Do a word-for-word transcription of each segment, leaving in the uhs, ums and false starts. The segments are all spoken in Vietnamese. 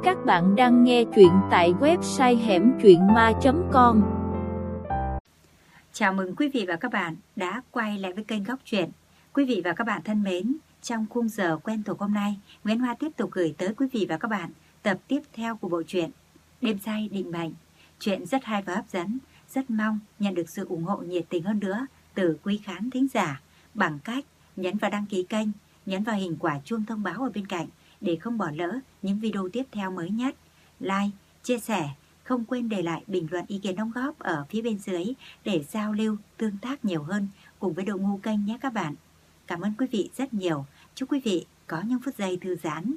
Các bạn đang nghe chuyện tại website hẻm chuyện ma chấm com. Chào mừng quý vị và các bạn đã quay lại với kênh Góc Truyện. Quý vị và các bạn thân mến, trong khung giờ quen thuộc hôm nay, Nguyễn Hoa tiếp tục gửi tới quý vị và các bạn tập tiếp theo của bộ truyện Đêm Say Định Mệnh. Chuyện rất hay và hấp dẫn, rất mong nhận được sự ủng hộ nhiệt tình hơn nữa từ quý khán thính giả bằng cách nhấn vào đăng ký kênh, nhấn vào hình quả chuông thông báo ở bên cạnh để không bỏ lỡ những video tiếp theo mới nhất. Like, chia sẻ, không quên để lại bình luận ý kiến đóng góp ở phía bên dưới để giao lưu, tương tác nhiều hơn cùng với đội ngũ kênh nhé các bạn. Cảm ơn quý vị rất nhiều. Chúc quý vị có những phút giây thư giãn.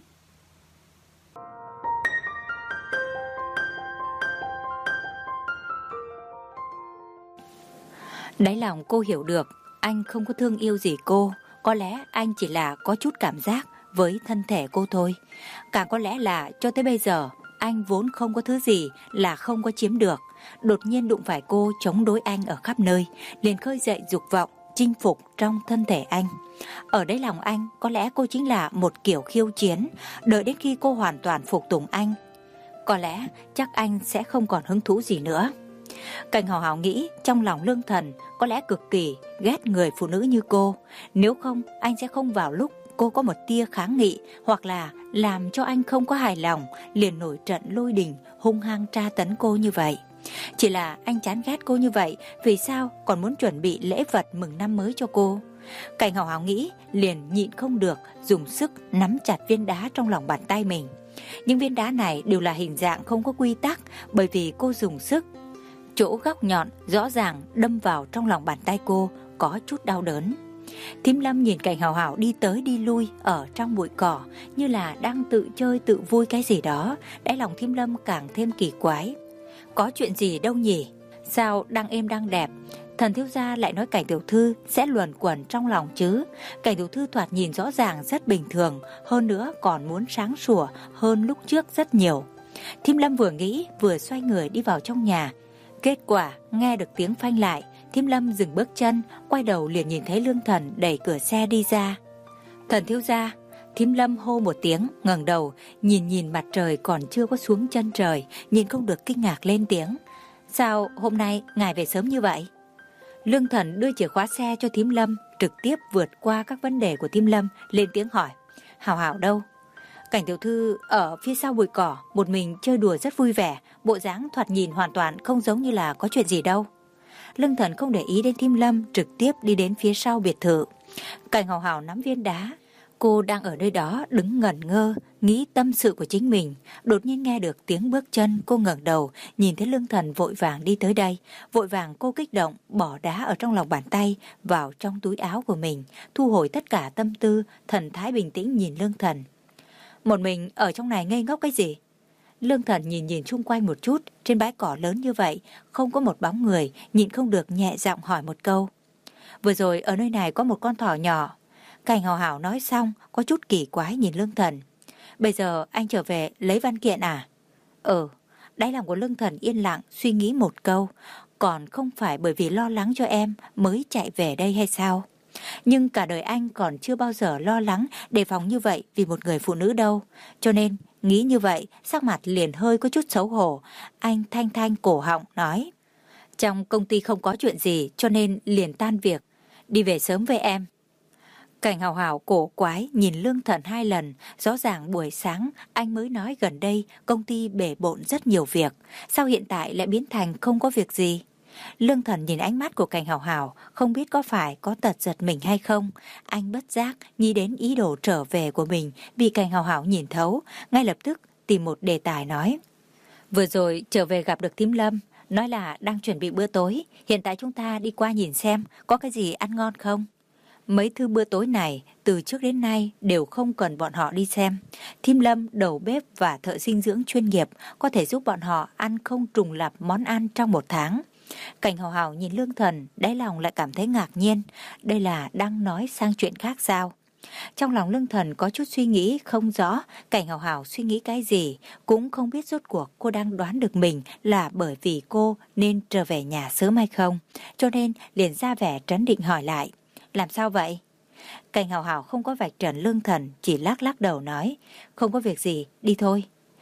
Đáy lòng cô hiểu được anh không có thương yêu gì cô. Có lẽ anh chỉ là có chút cảm giác với thân thể cô thôi. Càng có lẽ là cho tới bây giờ anh vốn không có thứ gì là không có chiếm được. Đột nhiên đụng phải cô chống đối anh ở khắp nơi, liền khơi dậy dục vọng chinh phục trong thân thể anh. Ở đáy lòng anh có lẽ cô chính là một kiểu khiêu chiến. Đợi đến khi cô hoàn toàn phục tùng anh, có lẽ chắc anh sẽ không còn hứng thú gì nữa. Cảnh Hào Hào nghĩ trong lòng Lương Thần có lẽ cực kỳ ghét người phụ nữ như cô. Nếu không anh sẽ không vào lúc cô có một tia kháng nghị hoặc là làm cho anh không có hài lòng liền nổi trận lôi đình hung hăng tra tấn cô như vậy. Chỉ là anh chán ghét cô như vậy, vì sao còn muốn chuẩn bị lễ vật mừng năm mới cho cô? Cảnh Hào Hào nghĩ liền nhịn không được dùng sức nắm chặt viên đá trong lòng bàn tay mình. Những viên đá này đều là hình dạng không có quy tắc, bởi vì cô dùng sức, chỗ góc nhọn rõ ràng đâm vào trong lòng bàn tay cô, có chút đau đớn. Thím Lâm nhìn Cảnh Hào Hào đi tới đi lui ở trong bụi cỏ, như là đang tự chơi tự vui cái gì đó. Đáy lòng Thím Lâm càng thêm kỳ quái. Có chuyện gì đâu nhỉ? Sao đang êm đang đẹp, Thần thiếu gia lại nói Cảnh tiểu thư sẽ luẩn quẩn trong lòng chứ? Cảnh tiểu thư thoạt nhìn rõ ràng rất bình thường, hơn nữa còn muốn sáng sủa hơn lúc trước rất nhiều. Thím Lâm vừa nghĩ vừa xoay người đi vào trong nhà. Kết quả nghe được tiếng phanh lại, Thím Lâm dừng bước chân, quay đầu liền nhìn thấy Lương Thần đẩy cửa xe đi ra. Thần thiếu gia. Thím Lâm hô một tiếng, ngẩng đầu nhìn nhìn mặt trời còn chưa có xuống chân trời, nhìn không được kinh ngạc lên tiếng. Sao hôm nay ngài về sớm như vậy? Lương Thần đưa chìa khóa xe cho Thím Lâm, trực tiếp vượt qua các vấn đề của Thím Lâm, lên tiếng hỏi. Hào Hào đâu? Cảnh tiểu thư ở phía sau bụi cỏ, một mình chơi đùa rất vui vẻ, bộ dáng thoạt nhìn hoàn toàn không giống như là có chuyện gì đâu. Lương Thần không để ý đến Thím Lâm, trực tiếp đi đến phía sau biệt thự. Cảnh Hào Hào nắm viên đá. Cô đang ở nơi đó đứng ngẩn ngơ, nghĩ tâm sự của chính mình. Đột nhiên nghe được tiếng bước chân, cô ngẩng đầu, nhìn thấy Lương Thần vội vàng đi tới đây. Vội vàng cô kích động, bỏ đá ở trong lòng bàn tay, vào trong túi áo của mình, thu hồi tất cả tâm tư, thần thái bình tĩnh nhìn Lương Thần. Một mình ở trong này ngây ngốc cái gì? Lương Thần nhìn nhìn xung quanh một chút, trên bãi cỏ lớn như vậy, không có một bóng người, nhịn không được nhẹ giọng hỏi một câu. Vừa rồi ở nơi này có một con thỏ nhỏ. Cảnh Hào Hào nói xong, có chút kỳ quái nhìn Lương Thần. Bây giờ anh trở về lấy văn kiện à? Ừ, đáy lòng của Lương Thần yên lặng suy nghĩ một câu. Còn không phải bởi vì lo lắng cho em mới chạy về đây hay sao? Nhưng cả đời anh còn chưa bao giờ lo lắng, đề phòng như vậy vì một người phụ nữ đâu. Cho nên, nghĩ như vậy, sắc mặt liền hơi có chút xấu hổ. Anh thanh thanh cổ họng nói. Trong công ty không có chuyện gì, cho nên liền tan việc, đi về sớm với em. Cảnh Hào Hào cổ quái nhìn Lương Thần hai lần, rõ ràng buổi sáng anh mới nói gần đây công ty bể bộn rất nhiều việc, sao hiện tại lại biến thành không có việc gì? Lương Thần nhìn ánh mắt của Cảnh Hào Hào, không biết có phải có tật giật mình hay không. Anh bất giác nghĩ đến ý đồ trở về của mình, bị Cảnh Hào Hào nhìn thấu, ngay lập tức tìm một đề tài nói. Vừa rồi trở về gặp được Thím Lâm, nói là đang chuẩn bị bữa tối, hiện tại chúng ta đi qua nhìn xem có cái gì ăn ngon không. Mấy thứ bữa tối này từ trước đến nay đều không cần bọn họ đi xem. Thím Lâm, đầu bếp và thợ dinh dưỡng chuyên nghiệp có thể giúp bọn họ ăn không trùng lặp món ăn trong một tháng. Cảnh Hào Hào nhìn Lương Thần, đáy lòng lại cảm thấy ngạc nhiên. Đây là đang nói sang chuyện khác sao? Trong lòng Lương Thần có chút suy nghĩ không rõ Cảnh Hào Hào suy nghĩ cái gì, cũng không biết rốt cuộc cô đang đoán được mình là bởi vì cô nên trở về nhà sớm hay không. Cho nên liền ra vẻ trấn định hỏi lại. Làm sao vậy? Cảnh Hào Hào không có vạch trần Lương Thần, chỉ lắc lắc đầu nói. Không có việc gì, đi thôi.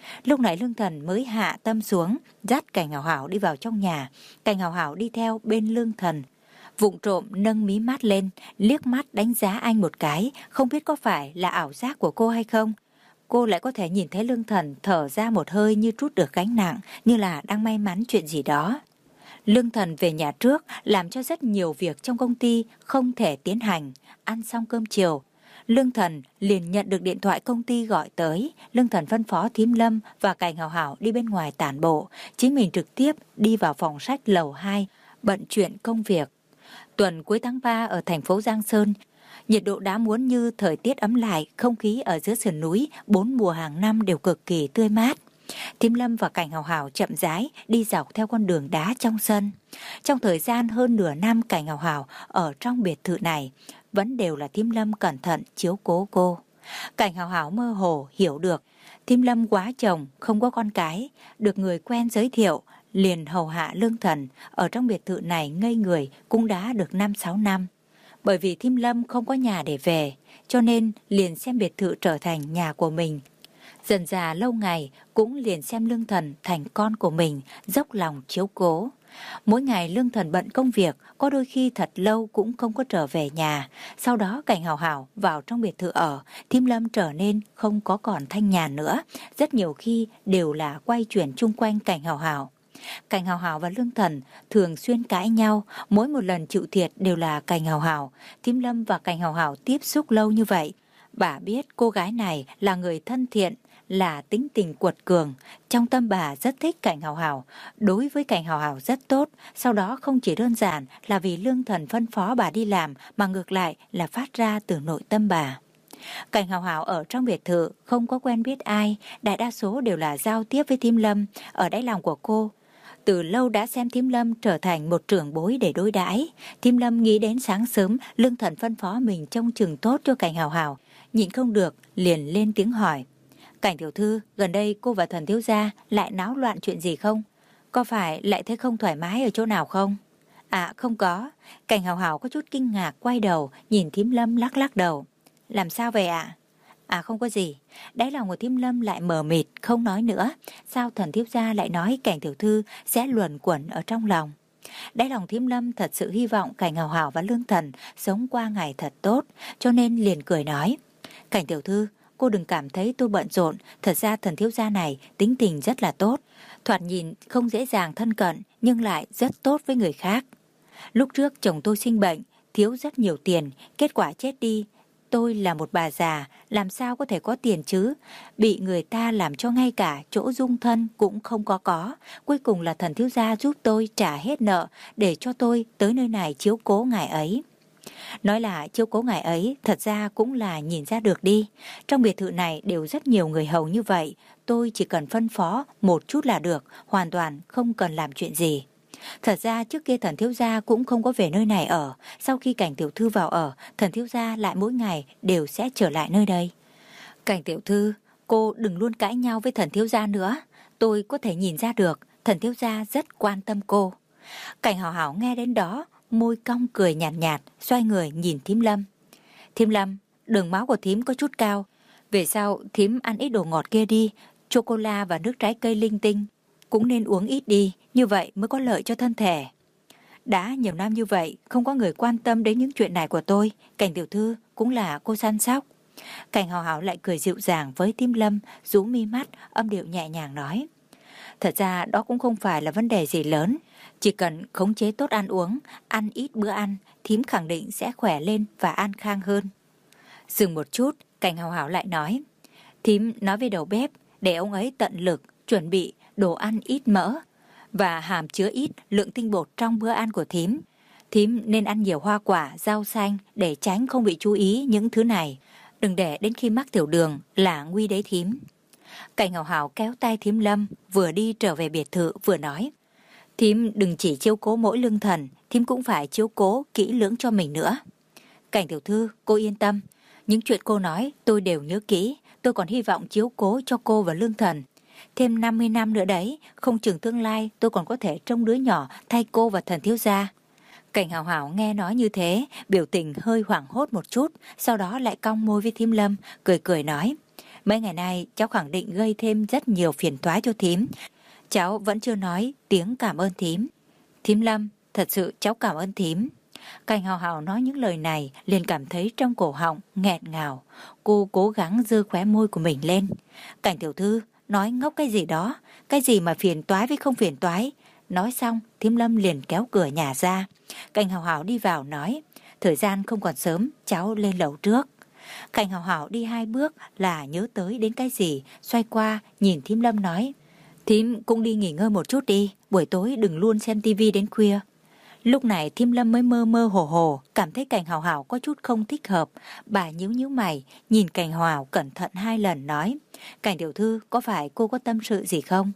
Lúc này Lương Thần mới hạ tâm xuống, dắt Cảnh Hảo Hảo đi vào trong nhà. Cảnh Hảo Hảo đi theo bên Lương Thần, vụng trộm nâng mí mắt lên, liếc mắt đánh giá anh một cái, không biết có phải là ảo giác của cô hay không. Cô lại có thể nhìn thấy Lương Thần thở ra một hơi như trút được gánh nặng, như là đang may mắn chuyện gì đó. Lương Thần về nhà trước, làm cho rất nhiều việc trong công ty không thể tiến hành. Ăn xong cơm chiều, Lương Thần liền nhận được điện thoại công ty gọi tới. Lương Thần phân phó Thím Lâm và Cảnh Hảo Hảo đi bên ngoài tản bộ, chính mình trực tiếp đi vào phòng sách lầu hai, bận chuyện công việc. Tuần cuối tháng ba ở thành phố Giang Sơn, nhiệt độ đã muốn như thời tiết ấm lại, không khí ở giữa sườn núi bốn mùa hàng năm đều cực kỳ tươi mát. Thím Lâm và Cảnh Hảo Hảo chậm rãi đi dọc theo con đường đá trong sân. Trong thời gian hơn nửa năm Cảnh Hảo Hảo ở trong biệt thự này, vẫn đều là Thím Lâm cẩn thận chiếu cố cô. Cảnh Hảo Hảo mơ hồ hiểu được, Thím Lâm quá chồng, không có con cái, được người quen giới thiệu, liền hầu hạ Lương Thần, ở trong biệt thự này ngây người cũng đã được năm sáu năm. Bởi vì Thím Lâm không có nhà để về, cho nên liền xem biệt thự trở thành nhà của mình. Dần dà lâu ngày cũng liền xem Lương Thần thành con của mình, dốc lòng chiếu cố. Mỗi ngày Lương Thần bận công việc, có đôi khi thật lâu cũng không có trở về nhà. Sau đó Cảnh Hảo Hảo vào trong biệt thự ở, Thím Lâm trở nên không có còn thanh nhàn nữa. Rất nhiều khi đều là quay chuyển chung quanh Cảnh Hảo Hảo. Cảnh Hảo Hảo và Lương Thần thường xuyên cãi nhau, mỗi một lần chịu thiệt đều là Cảnh Hảo Hảo. Thím Lâm và Cảnh Hảo Hảo tiếp xúc lâu như vậy, bà biết cô gái này là người thân thiện, là tính tình quật cường. Trong tâm bà rất thích Cảnh Hảo Hảo, đối với Cảnh Hảo Hảo rất tốt. Sau đó không chỉ đơn giản là vì Lương Thần phân phó bà đi làm, mà ngược lại là phát ra từ nội tâm bà. Cảnh Hảo Hảo ở trong biệt thự không có quen biết ai, đại đa số đều là giao tiếp với Thím Lâm. Ở đáy lòng của cô từ lâu đã xem Thím Lâm trở thành một trưởng bối để đối đãi. Thím Lâm nghĩ đến sáng sớm Lương Thần phân phó mình trông chừng tốt cho Cảnh Hảo Hảo, nhịn không được liền lên tiếng hỏi: Cảnh tiểu thư, gần đây cô và Thần thiếu gia lại náo loạn chuyện gì không? Có phải lại thấy không thoải mái ở chỗ nào không? À không có. Cảnh Hảo Hảo có chút kinh ngạc quay đầu nhìn Thím Lâm lắc lắc đầu. Làm sao vậy ạ? À? À không có gì. Đáy lòng của Thím Lâm lại mờ mịt không nói nữa. Sao Thần thiếu gia lại nói Cảnh tiểu thư sẽ luẩn quẩn ở trong lòng? Đáy lòng Thím Lâm thật sự hy vọng Cảnh Hảo Hảo và Lương Thần sống qua ngày thật tốt, cho nên liền cười nói: Cảnh tiểu thư, cô đừng cảm thấy tôi bận rộn, thật ra Thần thiếu gia này tính tình rất là tốt, thoạt nhìn không dễ dàng thân cận nhưng lại rất tốt với người khác. Lúc trước chồng tôi sinh bệnh, thiếu rất nhiều tiền, kết quả chết đi. Tôi là một bà già, làm sao có thể có tiền chứ? Bị người ta làm cho ngay cả chỗ dung thân cũng không có có. Cuối cùng là Thần thiếu gia giúp tôi trả hết nợ để cho tôi tới nơi này chiếu cố ngài ấy. Nói là chiếu cố ngài ấy, thật ra cũng là nhìn ra được đi. Trong biệt thự này đều rất nhiều người hầu như vậy, tôi chỉ cần phân phó một chút là được, hoàn toàn không cần làm chuyện gì. Thật ra trước kia Thần thiếu gia cũng không có về nơi này ở, sau khi Cảnh tiểu thư vào ở, Thần thiếu gia lại mỗi ngày đều sẽ trở lại nơi đây. Cảnh tiểu thư, cô đừng luôn cãi nhau với Thần thiếu gia nữa, tôi có thể nhìn ra được Thần thiếu gia rất quan tâm cô. Cảnh Hảo Hảo nghe đến đó, môi cong cười nhạt nhạt, xoay người nhìn Thím Lâm. Thím Lâm, đường máu của thím có chút cao, về sau thím ăn ít đồ ngọt kia đi, chocolate và nước trái cây linh tinh cũng nên uống ít đi, như vậy mới có lợi cho thân thể. Đã nhiều năm như vậy, không có người quan tâm đến những chuyện này của tôi, Cảnh tiểu thư cũng là cô săn sóc. Cảnh Hảo Hảo lại cười dịu dàng với Thím Lâm, rũ mi mắt, âm điệu nhẹ nhàng nói: Thật ra đó cũng không phải là vấn đề gì lớn, chỉ cần khống chế tốt ăn uống, ăn ít bữa ăn, thím khẳng định sẽ khỏe lên và an khang hơn. Dừng một chút, Cảnh Hảo Hảo lại nói: Thím nói với đầu bếp để ông ấy tận lực chuẩn bị đồ ăn ít mỡ và hàm chứa ít lượng tinh bột trong bữa ăn của thím. Thím nên ăn nhiều hoa quả, rau xanh để tránh không bị chú ý những thứ này. Đừng để đến khi mắc tiểu đường là nguy đấy thím. Cảnh Hảo Hảo kéo tay Thím Lâm, vừa đi trở về biệt thự vừa nói: Thím đừng chỉ chiếu cố mỗi Lương Thần, thím cũng phải chiếu cố kỹ lưỡng cho mình nữa. Cảnh tiểu thư, cô yên tâm, những chuyện cô nói tôi đều nhớ kỹ, tôi còn hy vọng chiếu cố cho cô và Lương Thần. Thêm năm mươi năm nữa đấy, không chừng tương lai tôi còn có thể trông đứa nhỏ thay cô và Thần thiếu gia. Cảnh Hảo Hảo nghe nói như thế, biểu tình hơi hoảng hốt một chút, sau đó lại cong môi với Thím Lâm, cười cười nói: Mấy ngày nay cháu khẳng định gây thêm rất nhiều phiền toái cho thím. Cháu vẫn chưa nói tiếng cảm ơn thím. Thím Lâm, thật sự cháu cảm ơn thím. Cảnh Hào Hào nói những lời này liền cảm thấy trong cổ họng nghẹn ngào. Cô cố gắng giơ khóe môi của mình lên. Cảnh tiểu thư nói ngốc cái gì đó, cái gì mà phiền toái với không phiền toái. Nói xong thím Lâm liền kéo cửa nhà ra. Cảnh Hào Hào đi vào nói, thời gian không còn sớm, cháu lên lầu trước. Cảnh Hào Hào đi hai bước là nhớ tới đến cái gì, xoay qua nhìn thím Lâm nói, thím cũng đi nghỉ ngơi một chút đi, buổi tối đừng luôn xem tivi đến khuya. Lúc này thím Lâm mới mơ mơ hồ hồ, cảm thấy Cảnh Hào Hào có chút không thích hợp. Bà nhíu nhíu mày, nhìn Cảnh Hào Hào cẩn thận hai lần nói, Cảnh tiểu thư, có phải cô có tâm sự gì không?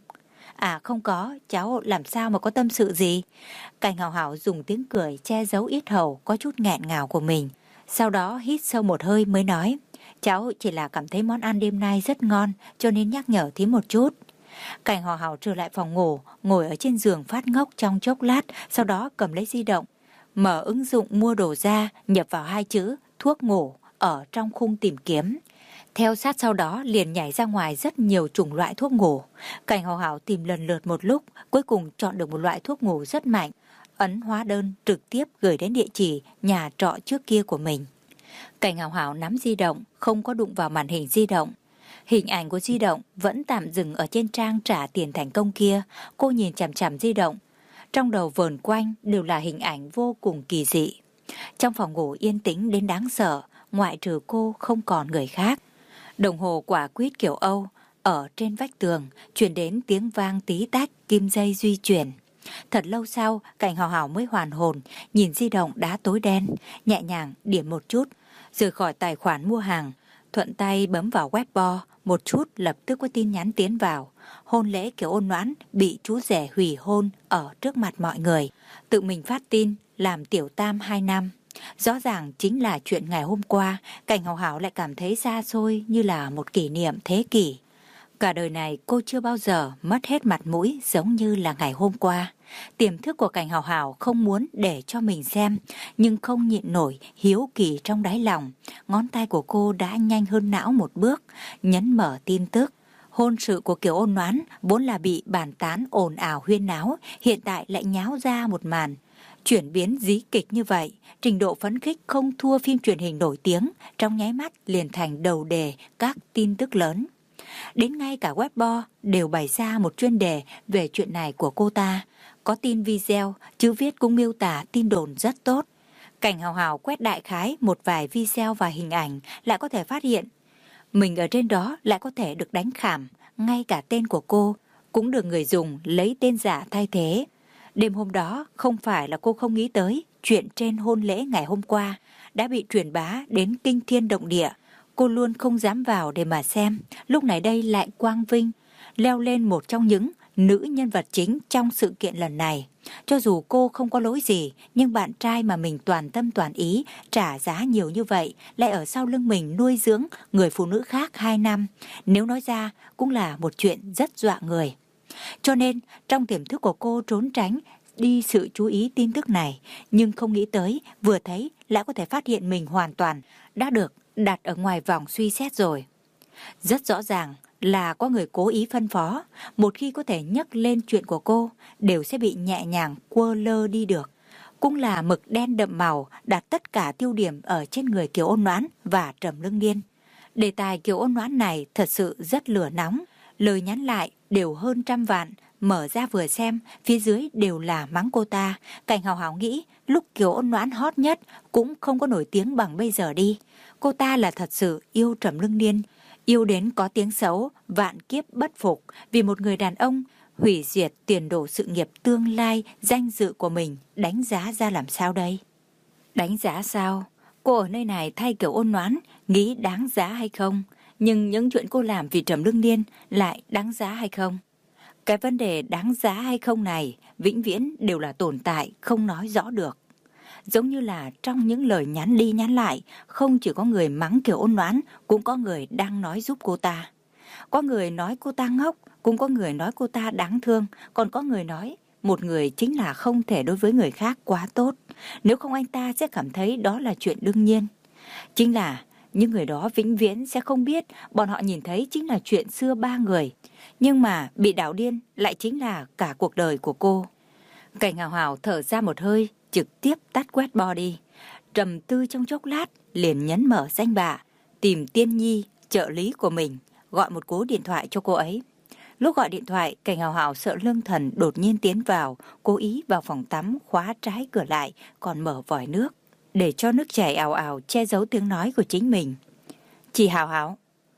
À không có, cháu làm sao mà có tâm sự gì? Cảnh Hào Hào dùng tiếng cười che giấu yết hầu có chút nghẹn ngào của mình. Sau đó hít sâu một hơi mới nói, cháu chỉ là cảm thấy món ăn đêm nay rất ngon cho nên nhắc nhở thím một chút. Cảnh Hào Hào trở lại phòng ngủ, ngồi ở trên giường phát ngốc trong chốc lát, sau đó cầm lấy di động, mở ứng dụng mua đồ ra, nhập vào hai chữ thuốc ngủ ở trong khung tìm kiếm. Theo sát sau đó liền nhảy ra ngoài rất nhiều chủng loại thuốc ngủ. Cảnh Hào Hào tìm lần lượt một lúc, cuối cùng chọn được một loại thuốc ngủ rất mạnh, ấn hóa đơn trực tiếp gửi đến địa chỉ nhà trọ trước kia của mình. Cảnh Hào Hào nắm di động, không có đụng vào màn hình di động. Hình ảnh của di động vẫn tạm dừng ở trên trang trả tiền thành công kia. Cô nhìn chằm chằm di động, trong đầu vờn quanh đều là hình ảnh vô cùng kỳ dị. Trong phòng ngủ yên tĩnh đến đáng sợ, ngoại trừ cô không còn người khác. Đồng hồ quả quýt kiểu Âu ở trên vách tường truyền đến tiếng vang tí tách, kim dây di chuyển. Thật lâu sau, Cảnh Hào Hào mới hoàn hồn, nhìn di động đã tối đen, nhẹ nhàng điểm một chút, rời khỏi tài khoản mua hàng, thuận tay bấm vào Weibo, một chút lập tức có tin nhắn tiến vào. Hôn lễ kiểu Ôn Noãn bị chú rể hủy hôn ở trước mặt mọi người. Tự mình phát tin làm tiểu tam hai năm. Rõ ràng chính là chuyện ngày hôm qua, Cảnh Hào Hào lại cảm thấy xa xôi như là một kỷ niệm thế kỷ. Cả đời này cô chưa bao giờ mất hết mặt mũi giống như là ngày hôm qua. Tiềm thức của Cảnh Hào Hào không muốn để cho mình xem, nhưng không nhịn nổi hiếu kỳ trong đáy lòng. Ngón tay của cô đã nhanh hơn não một bước, nhấn mở tin tức. Hôn sự của Kiều Ôn Noãn vốn là bị bàn tán ồn ào huyên náo, hiện tại lại nháo ra một màn chuyển biến dí kịch như vậy. Trình độ phấn khích không thua phim truyền hình nổi tiếng, trong nháy mắt liền thành đầu đề các tin tức lớn. Đến ngay cả Weibo đều bày ra một chuyên đề về chuyện này của cô ta. Có tin video, chữ viết cũng miêu tả tin đồn rất tốt. Cảnh Hào Hào quét đại khái một vài video và hình ảnh, lại có thể phát hiện mình ở trên đó lại có thể được đánh khảm. Ngay cả tên của cô cũng được người dùng lấy tên giả thay thế. Đêm hôm đó không phải là cô không nghĩ tới chuyện trên hôn lễ ngày hôm qua đã bị truyền bá đến kinh thiên động địa. Cô luôn không dám vào để mà xem. Lúc này đây lại quang vinh leo lên một trong những nữ nhân vật chính trong sự kiện lần này. Cho dù cô không có lỗi gì, nhưng bạn trai mà mình toàn tâm toàn ý trả giá nhiều như vậy lại ở sau lưng mình nuôi dưỡng người phụ nữ khác hai năm. Nếu nói ra cũng là một chuyện rất dọa người. Cho nên trong tiềm thức của cô trốn tránh đi sự chú ý tin tức này, nhưng không nghĩ tới vừa thấy lại có thể phát hiện mình hoàn toàn đã được đặt ở ngoài vòng suy xét rồi. Rất rõ ràng là có người cố ý phân phó, một khi có thể nhắc lên chuyện của cô đều sẽ bị nhẹ nhàng quơ lơ đi được. Cũng là mực đen đậm màu đặt tất cả tiêu điểm ở trên người Kiều Ôn Noãn và Trầm Lương Niên. Đề tài Kiều Ôn Noãn này thật sự rất lửa nóng, lời nhắn lại đều hơn trăm vạn, mở ra vừa xem, phía dưới đều là mắng cô ta. Cảnh Hào Hào nghĩ lúc Kiều Ôn Noãn hot nhất cũng không có nổi tiếng bằng bây giờ đi. Cô ta là thật sự yêu Trầm Lương Niên, yêu đến có tiếng xấu, vạn kiếp bất phục, vì một người đàn ông hủy diệt tiền đồ sự nghiệp tương lai, danh dự của mình, đánh giá ra làm sao đây? Đánh giá sao? Cô ở nơi này thay Kiều Ôn Noãn, nghĩ đáng giá hay không? Nhưng những chuyện cô làm vì Trầm Lương Niên lại đáng giá hay không? Cái vấn đề đáng giá hay không này vĩnh viễn đều là tồn tại, không nói rõ được. Giống như là trong những lời nhắn đi nhắn lại, không chỉ có người mắng Kiều Ôn Noãn, cũng có người đang nói giúp cô ta. Có người nói cô ta ngốc, cũng có người nói cô ta đáng thương, còn có người nói một người chính là không thể đối với người khác quá tốt. Nếu không anh ta sẽ cảm thấy đó là chuyện đương nhiên. Chính là những người đó vĩnh viễn sẽ không biết bọn họ nhìn thấy chính là chuyện xưa ba người. Nhưng mà bị đảo điên lại chính là cả cuộc đời của cô. Cảnh Hào Hào thở ra một hơi, trực tiếp tắt quét bo đi. Trầm tư trong chốc lát, liền nhấn mở danh bạ, tìm Tiên Nhi, trợ lý của mình, gọi một cú điện thoại cho cô ấy. Lúc gọi điện thoại, Cảnh Hào Hào sợ Lương Thần đột nhiên tiến vào, cố ý vào phòng tắm khóa trái cửa lại, còn mở vòi nước, để cho nước chảy ào ào che giấu tiếng nói của chính mình. Chị Hào Hào,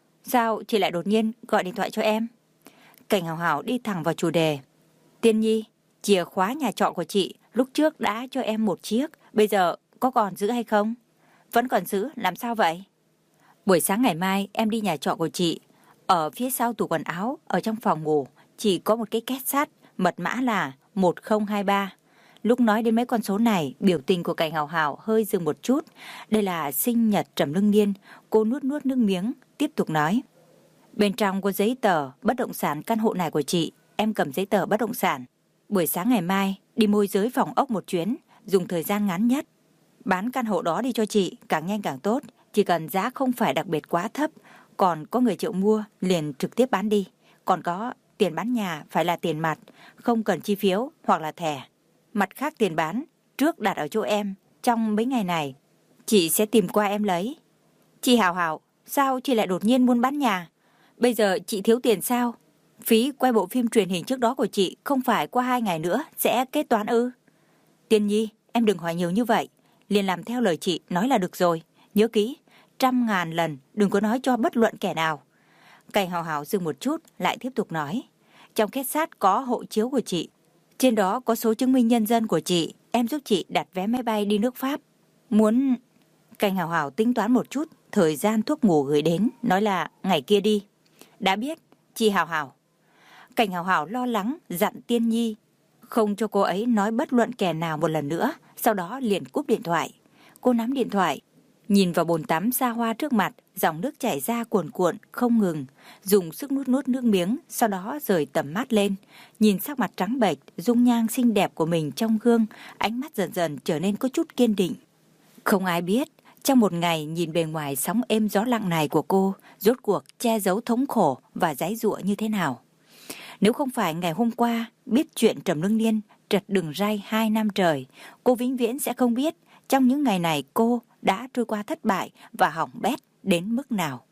sao chị lại đột nhiên gọi điện thoại cho em? Cảnh Hào Hào đi thẳng vào chủ đề. Tiên Nhi, chìa khóa nhà trọ của chị lúc trước đã cho em một chiếc, bây giờ có còn giữ hay không? Vẫn còn giữ, làm sao vậy? Buổi sáng ngày mai em đi nhà trọ của chị. Ở phía sau tủ quần áo, ở trong phòng ngủ, chỉ có một cái két sắt, mật mã là một không hai ba. Lúc nói đến mấy con số này, biểu tình của Cảnh Hào Hào hơi dừng một chút. Đây là sinh nhật Trầm Lương Niên. Cô nuốt nuốt nước miếng, tiếp tục nói. Bên trong có giấy tờ bất động sản căn hộ này của chị. Em cầm giấy tờ bất động sản. Buổi sáng ngày mai đi môi giới phòng ốc một chuyến, dùng thời gian ngắn nhất. Bán căn hộ đó đi cho chị, càng nhanh càng tốt. Chỉ cần giá không phải đặc biệt quá thấp, còn có người chịu mua liền trực tiếp bán đi. Còn có tiền bán nhà phải là tiền mặt, không cần chi phiếu hoặc là thẻ. Mặt khác tiền bán trước đặt ở chỗ em, trong mấy ngày này chị sẽ tìm qua em lấy. Chị Hào Hào, sao chị lại đột nhiên muốn bán nhà? Bây giờ chị thiếu tiền sao? Phí quay bộ phim truyền hình trước đó của chị không phải qua hai ngày nữa sẽ kết toán ư? Tiên Nhi, em đừng hỏi nhiều như vậy, liền làm theo lời chị nói là được rồi. Nhớ kỹ, trăm ngàn lần đừng có nói cho bất luận kẻ nào. Cảnh Hào Hào dừng một chút, lại tiếp tục nói. Trong két sắt có hộ chiếu của chị, trên đó có số chứng minh nhân dân của chị. Em giúp chị đặt vé máy bay đi nước Pháp. Muốn... Cảnh Hào Hào tính toán một chút thời gian thuốc ngủ gửi đến, nói là ngày kia đi. Đã biết, chị Hào Hào. Cảnh Hào Hào lo lắng dặn Tiên Nhi không cho cô ấy nói bất luận kẻ nào một lần nữa, sau đó liền cúp điện thoại. Cô nắm điện thoại, nhìn vào bồn tắm xa hoa trước mặt, dòng nước chảy ra cuồn cuộn không ngừng, dùng sức nuốt nuốt nước miếng, sau đó rời tầm mắt lên, nhìn sắc mặt trắng bệch, dung nhan xinh đẹp của mình trong gương, ánh mắt dần dần trở nên có chút kiên định. Không ai biết, trong một ngày nhìn bề ngoài sóng êm gió lặng này của cô, rốt cuộc che giấu thống khổ và giãy giụa như thế nào. Nếu không phải ngày hôm qua biết chuyện Trầm Lương Niên trật đường ray hai năm trời, cô vĩnh viễn sẽ không biết trong những ngày này cô đã trôi qua thất bại và hỏng bét đến mức nào.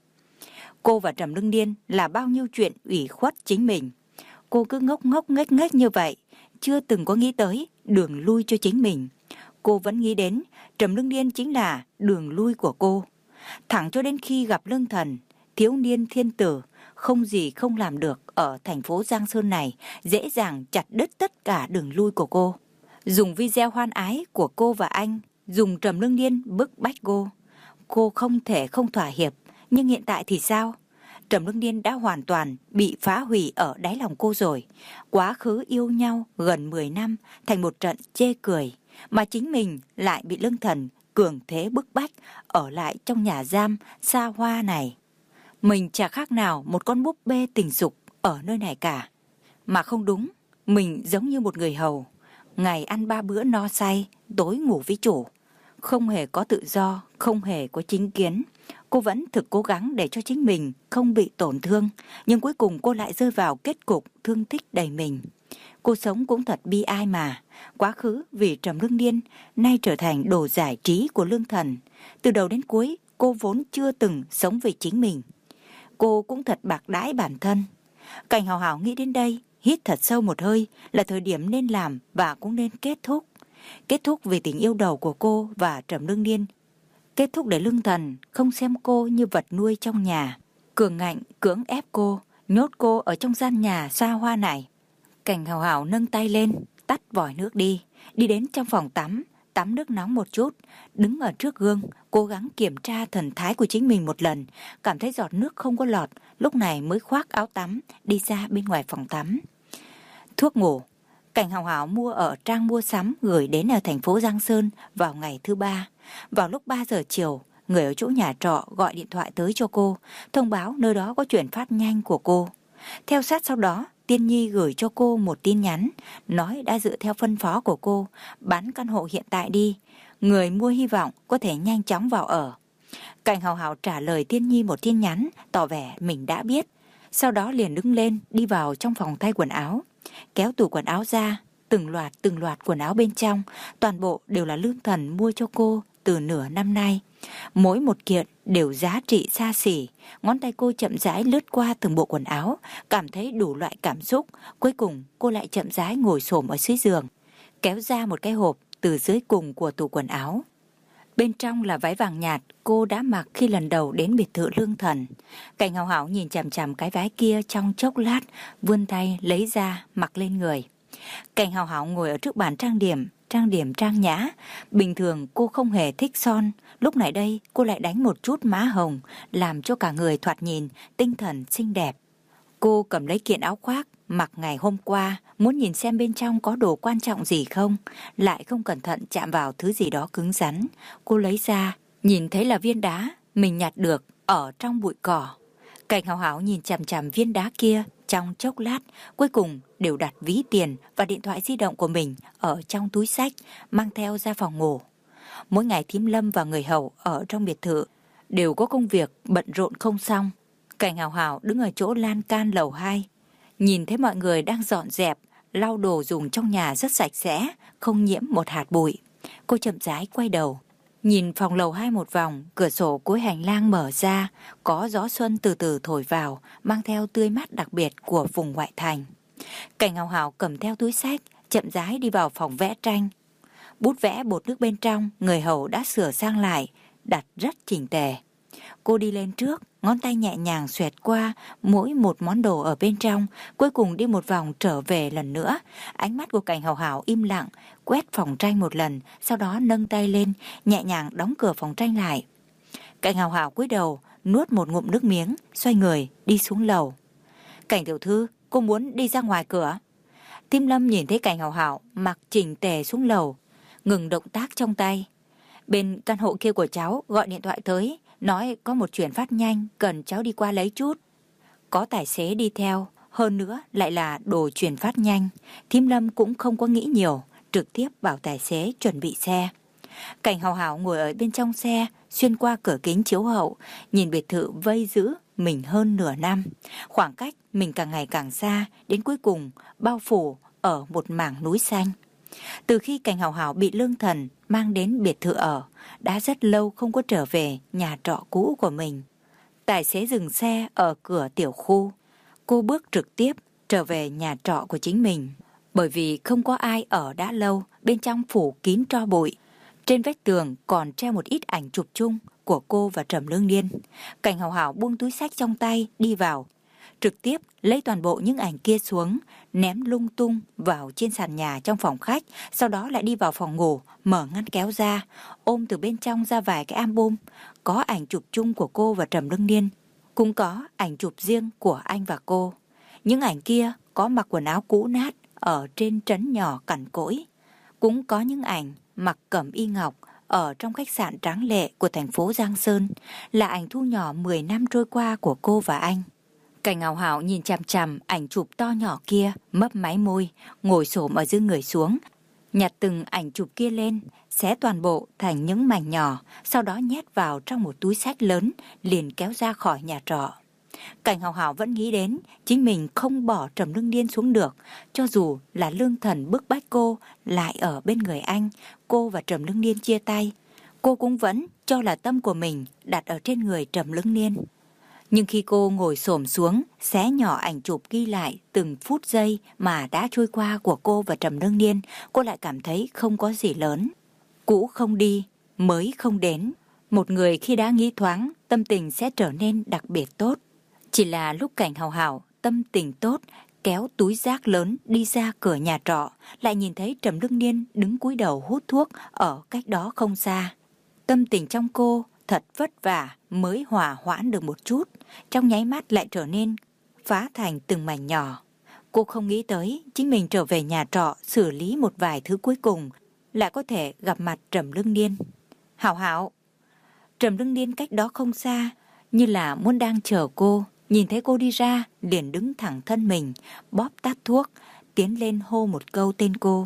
Cô và Trầm Lương Niên là bao nhiêu chuyện ủy khuất chính mình. Cô cứ ngốc ngốc nghếch nghếch như vậy, chưa từng có nghĩ tới đường lui cho chính mình. Cô vẫn nghĩ đến Trầm Lương Niên chính là đường lui của cô. Thẳng cho đến khi gặp Lương Thần, thiếu niên thiên tử, không gì không làm được ở thành phố Giang Sơn này, dễ dàng chặt đứt tất cả đường lui của cô. Dùng video hoan ái của cô và anh, dùng Trầm Lương Niên bức bách cô. Cô không thể không thỏa hiệp, nhưng hiện tại thì sao? Trầm Lương Niên đã hoàn toàn bị phá hủy ở đáy lòng cô rồi. Quá khứ yêu nhau gần mười năm thành một trận chê cười, mà chính mình lại bị Lương Thần cường thế bức bách ở lại trong nhà giam xa hoa này. Mình chả khác nào một con búp bê tình dục ở nơi này cả. Mà không đúng, mình giống như một người hầu, ngày ăn ba bữa no say, tối ngủ với chủ. Không hề có tự do, không hề có chính kiến. Cô vẫn thực cố gắng để cho chính mình không bị tổn thương, nhưng cuối cùng cô lại rơi vào kết cục thương tích đầy mình. Cô sống cũng thật bi ai mà. Quá khứ vì Trầm Lương Niên, nay trở thành đồ giải trí của Lương Thần. Từ đầu đến cuối, cô vốn chưa từng sống vì chính mình. Cô cũng thật bạc đãi bản thân. Cảnh Hào Hào nghĩ đến đây, hít thật sâu một hơi, là thời điểm nên làm và cũng nên kết thúc. Kết thúc vì tình yêu đầu của cô và Trầm Lương Niên. Kết thúc để Lương Thần không xem cô như vật nuôi trong nhà, cường ngạnh cưỡng ép cô, nhốt cô ở trong gian nhà xa hoa này. Cảnh Hào Hào nâng tay lên, tắt vòi nước đi, đi đến trong phòng tắm, tắm nước nóng một chút, đứng ở trước gương, cố gắng kiểm tra thần thái của chính mình một lần, cảm thấy giọt nước không có lọt, lúc này mới khoác áo tắm, đi ra bên ngoài phòng tắm. Thuốc ngủ, Cảnh Hào Hào mua ở trang mua sắm gửi đến ở thành phố Giang Sơn vào ngày thứ ba. Vào lúc ba giờ chiều, người ở chỗ nhà trọ gọi điện thoại tới cho cô, thông báo nơi đó có chuyển phát nhanh của cô. Theo sát sau đó, Tiên Nhi gửi cho cô một tin nhắn, nói đã dựa theo phân phó của cô, bán căn hộ hiện tại đi. Người mua hy vọng có thể nhanh chóng vào ở. Cảnh Hào Hào trả lời Tiên Nhi một tin nhắn, tỏ vẻ mình đã biết. Sau đó liền đứng lên, đi vào trong phòng thay quần áo. Kéo tủ quần áo ra, từng loạt từng loạt quần áo bên trong, toàn bộ đều là Lương Thần mua cho cô từ nửa năm nay. Mỗi một kiện đều giá trị xa xỉ. Ngón tay cô chậm rãi lướt qua từng bộ quần áo, cảm thấy đủ loại cảm xúc. Cuối cùng cô lại chậm rãi ngồi xổm ở dưới giường, kéo ra một cái hộp từ dưới cùng của tủ quần áo. Bên trong là váy vàng nhạt cô đã mặc khi lần đầu đến biệt thự Lương Thần. Cảnh Hào Hào nhìn chằm chằm cái váy kia trong chốc lát, vươn tay lấy ra mặc lên người. Cảnh Hào Hào ngồi ở trước bàn trang điểm, trang điểm trang nhã. Bình thường cô không hề thích son, lúc này đây cô lại đánh một chút má hồng, làm cho cả người thoạt nhìn tinh thần xinh đẹp. Cô cầm lấy kiện áo khoác mặc ngày hôm qua, muốn nhìn xem bên trong có đồ quan trọng gì không, lại không cẩn thận chạm vào thứ gì đó cứng rắn. Cô lấy ra, nhìn thấy là viên đá mình nhặt được ở trong bụi cỏ. Cảnh Hào Hào nhìn chằm chằm viên đá kia trong chốc lát, cuối cùng đều đặt ví tiền và điện thoại di động của mình ở trong túi xách, mang theo ra phòng ngủ. Mỗi ngày thím Lâm và người hầu ở trong biệt thự đều có công việc bận rộn không xong. Cảnh Hào Hào đứng ở chỗ lan can lầu hai, nhìn thấy mọi người đang dọn dẹp, lau đồ dùng trong nhà rất sạch sẽ, không nhiễm một hạt bụi. Cô chậm rãi quay đầu, nhìn phòng lầu hai một vòng, cửa sổ cuối hành lang mở ra, có gió xuân từ từ thổi vào, mang theo tươi mát đặc biệt của vùng ngoại thành. Cảnh Hào Hào cầm theo túi xách, chậm rãi đi vào phòng vẽ tranh. Bút vẽ bột nước bên trong, người hầu đã sửa sang lại, đặt rất chỉnh tề. Cô đi lên trước, ngón tay nhẹ nhàng xoẹt qua mỗi một món đồ ở bên trong, cuối cùng đi một vòng trở về lần nữa. Ánh mắt của Cảnh Hào Hào im lặng, quét phòng tranh một lần, sau đó nâng tay lên, nhẹ nhàng đóng cửa phòng tranh lại. Cảnh Hào Hào cúi đầu, nuốt một ngụm nước miếng, xoay người, đi xuống lầu. Cảnh tiểu thư, cô muốn đi ra ngoài cửa. Thím Lâm nhìn thấy Cảnh Hào Hào mặc chỉnh tề xuống lầu, ngừng động tác trong tay. Bên căn hộ kia của cháu gọi điện thoại tới, nói có một chuyển phát nhanh cần cháu đi qua lấy chút. Có tài xế đi theo, hơn nữa lại là đồ chuyển phát nhanh. Thím Lâm cũng không có nghĩ nhiều, trực tiếp bảo tài xế chuẩn bị xe. Cảnh Hào Hào ngồi ở bên trong xe, xuyên qua cửa kính chiếu hậu, nhìn biệt thự vây giữ mình hơn nửa năm. Khoảng cách mình càng ngày càng xa, đến cuối cùng bao phủ ở một mảng núi xanh. Từ khi Cảnh Hào Hào bị Lương Thần mang đến biệt thự ở, đã rất lâu không có trở về nhà trọ cũ của mình. Tài xế dừng xe ở cửa tiểu khu. Cô bước trực tiếp trở về nhà trọ của chính mình. Bởi vì không có ai ở đã lâu, bên trong phủ kín tro bụi. Trên vách tường còn treo một ít ảnh chụp chung của cô và Trầm Lương Niên. Cảnh Hào Hào buông túi xách trong tay đi vào, trực tiếp lấy toàn bộ những ảnh kia xuống, ném lung tung vào trên sàn nhà trong phòng khách, sau đó lại đi vào phòng ngủ, mở ngăn kéo ra, ôm từ bên trong ra vài cái album, có ảnh chụp chung của cô và Trầm Lương Niên, cũng có ảnh chụp riêng của anh và cô. Những ảnh kia có mặc quần áo cũ nát ở trên trấn nhỏ cằn cỗi, cũng có những ảnh mặc cẩm y ngọc ở trong khách sạn tráng lệ của thành phố Giang Sơn, là ảnh thu nhỏ mười năm trôi qua của cô và anh. Cảnh Hào Hào nhìn chằm chằm ảnh chụp to nhỏ kia, mấp máy môi, ngồi xổm ở dưới người xuống, nhặt từng ảnh chụp kia lên, xé toàn bộ thành những mảnh nhỏ, sau đó nhét vào trong một túi xách lớn, liền kéo ra khỏi nhà trọ. Cảnh Hào Hào vẫn nghĩ đến chính mình không bỏ Trầm Lương Niên xuống được, cho dù là Lương Thần bức bách cô lại ở bên người anh, cô và Trầm Lương Niên chia tay, cô cũng vẫn cho là tâm của mình đặt ở trên người Trầm Lương Niên. Nhưng khi cô ngồi xổm xuống, xé nhỏ ảnh chụp ghi lại từng phút giây mà đã trôi qua của cô và Trầm Lương Niên, cô lại cảm thấy không có gì lớn. Cũ không đi, mới không đến. Một người khi đã nghĩ thoáng, tâm tình sẽ trở nên đặc biệt tốt. Chỉ là lúc Cảnh Hào Hào tâm tình tốt, kéo túi rác lớn đi ra cửa nhà trọ, lại nhìn thấy Trầm Lương Niên đứng cúi đầu hút thuốc ở cách đó không xa. Tâm tình trong cô thật vất vả mới hòa hoãn được một chút, trong nháy mắt lại trở nên phá thành từng mảnh nhỏ. Cô không nghĩ tới chính mình trở về nhà trọ xử lý một vài thứ cuối cùng lại có thể gặp mặt Trầm Lương Niên. Hảo Hảo. Trầm Lương Niên cách đó không xa, như là muốn đang chờ cô, nhìn thấy cô đi ra liền đứng thẳng thân mình, bóp tắt thuốc, tiến lên hô một câu tên cô.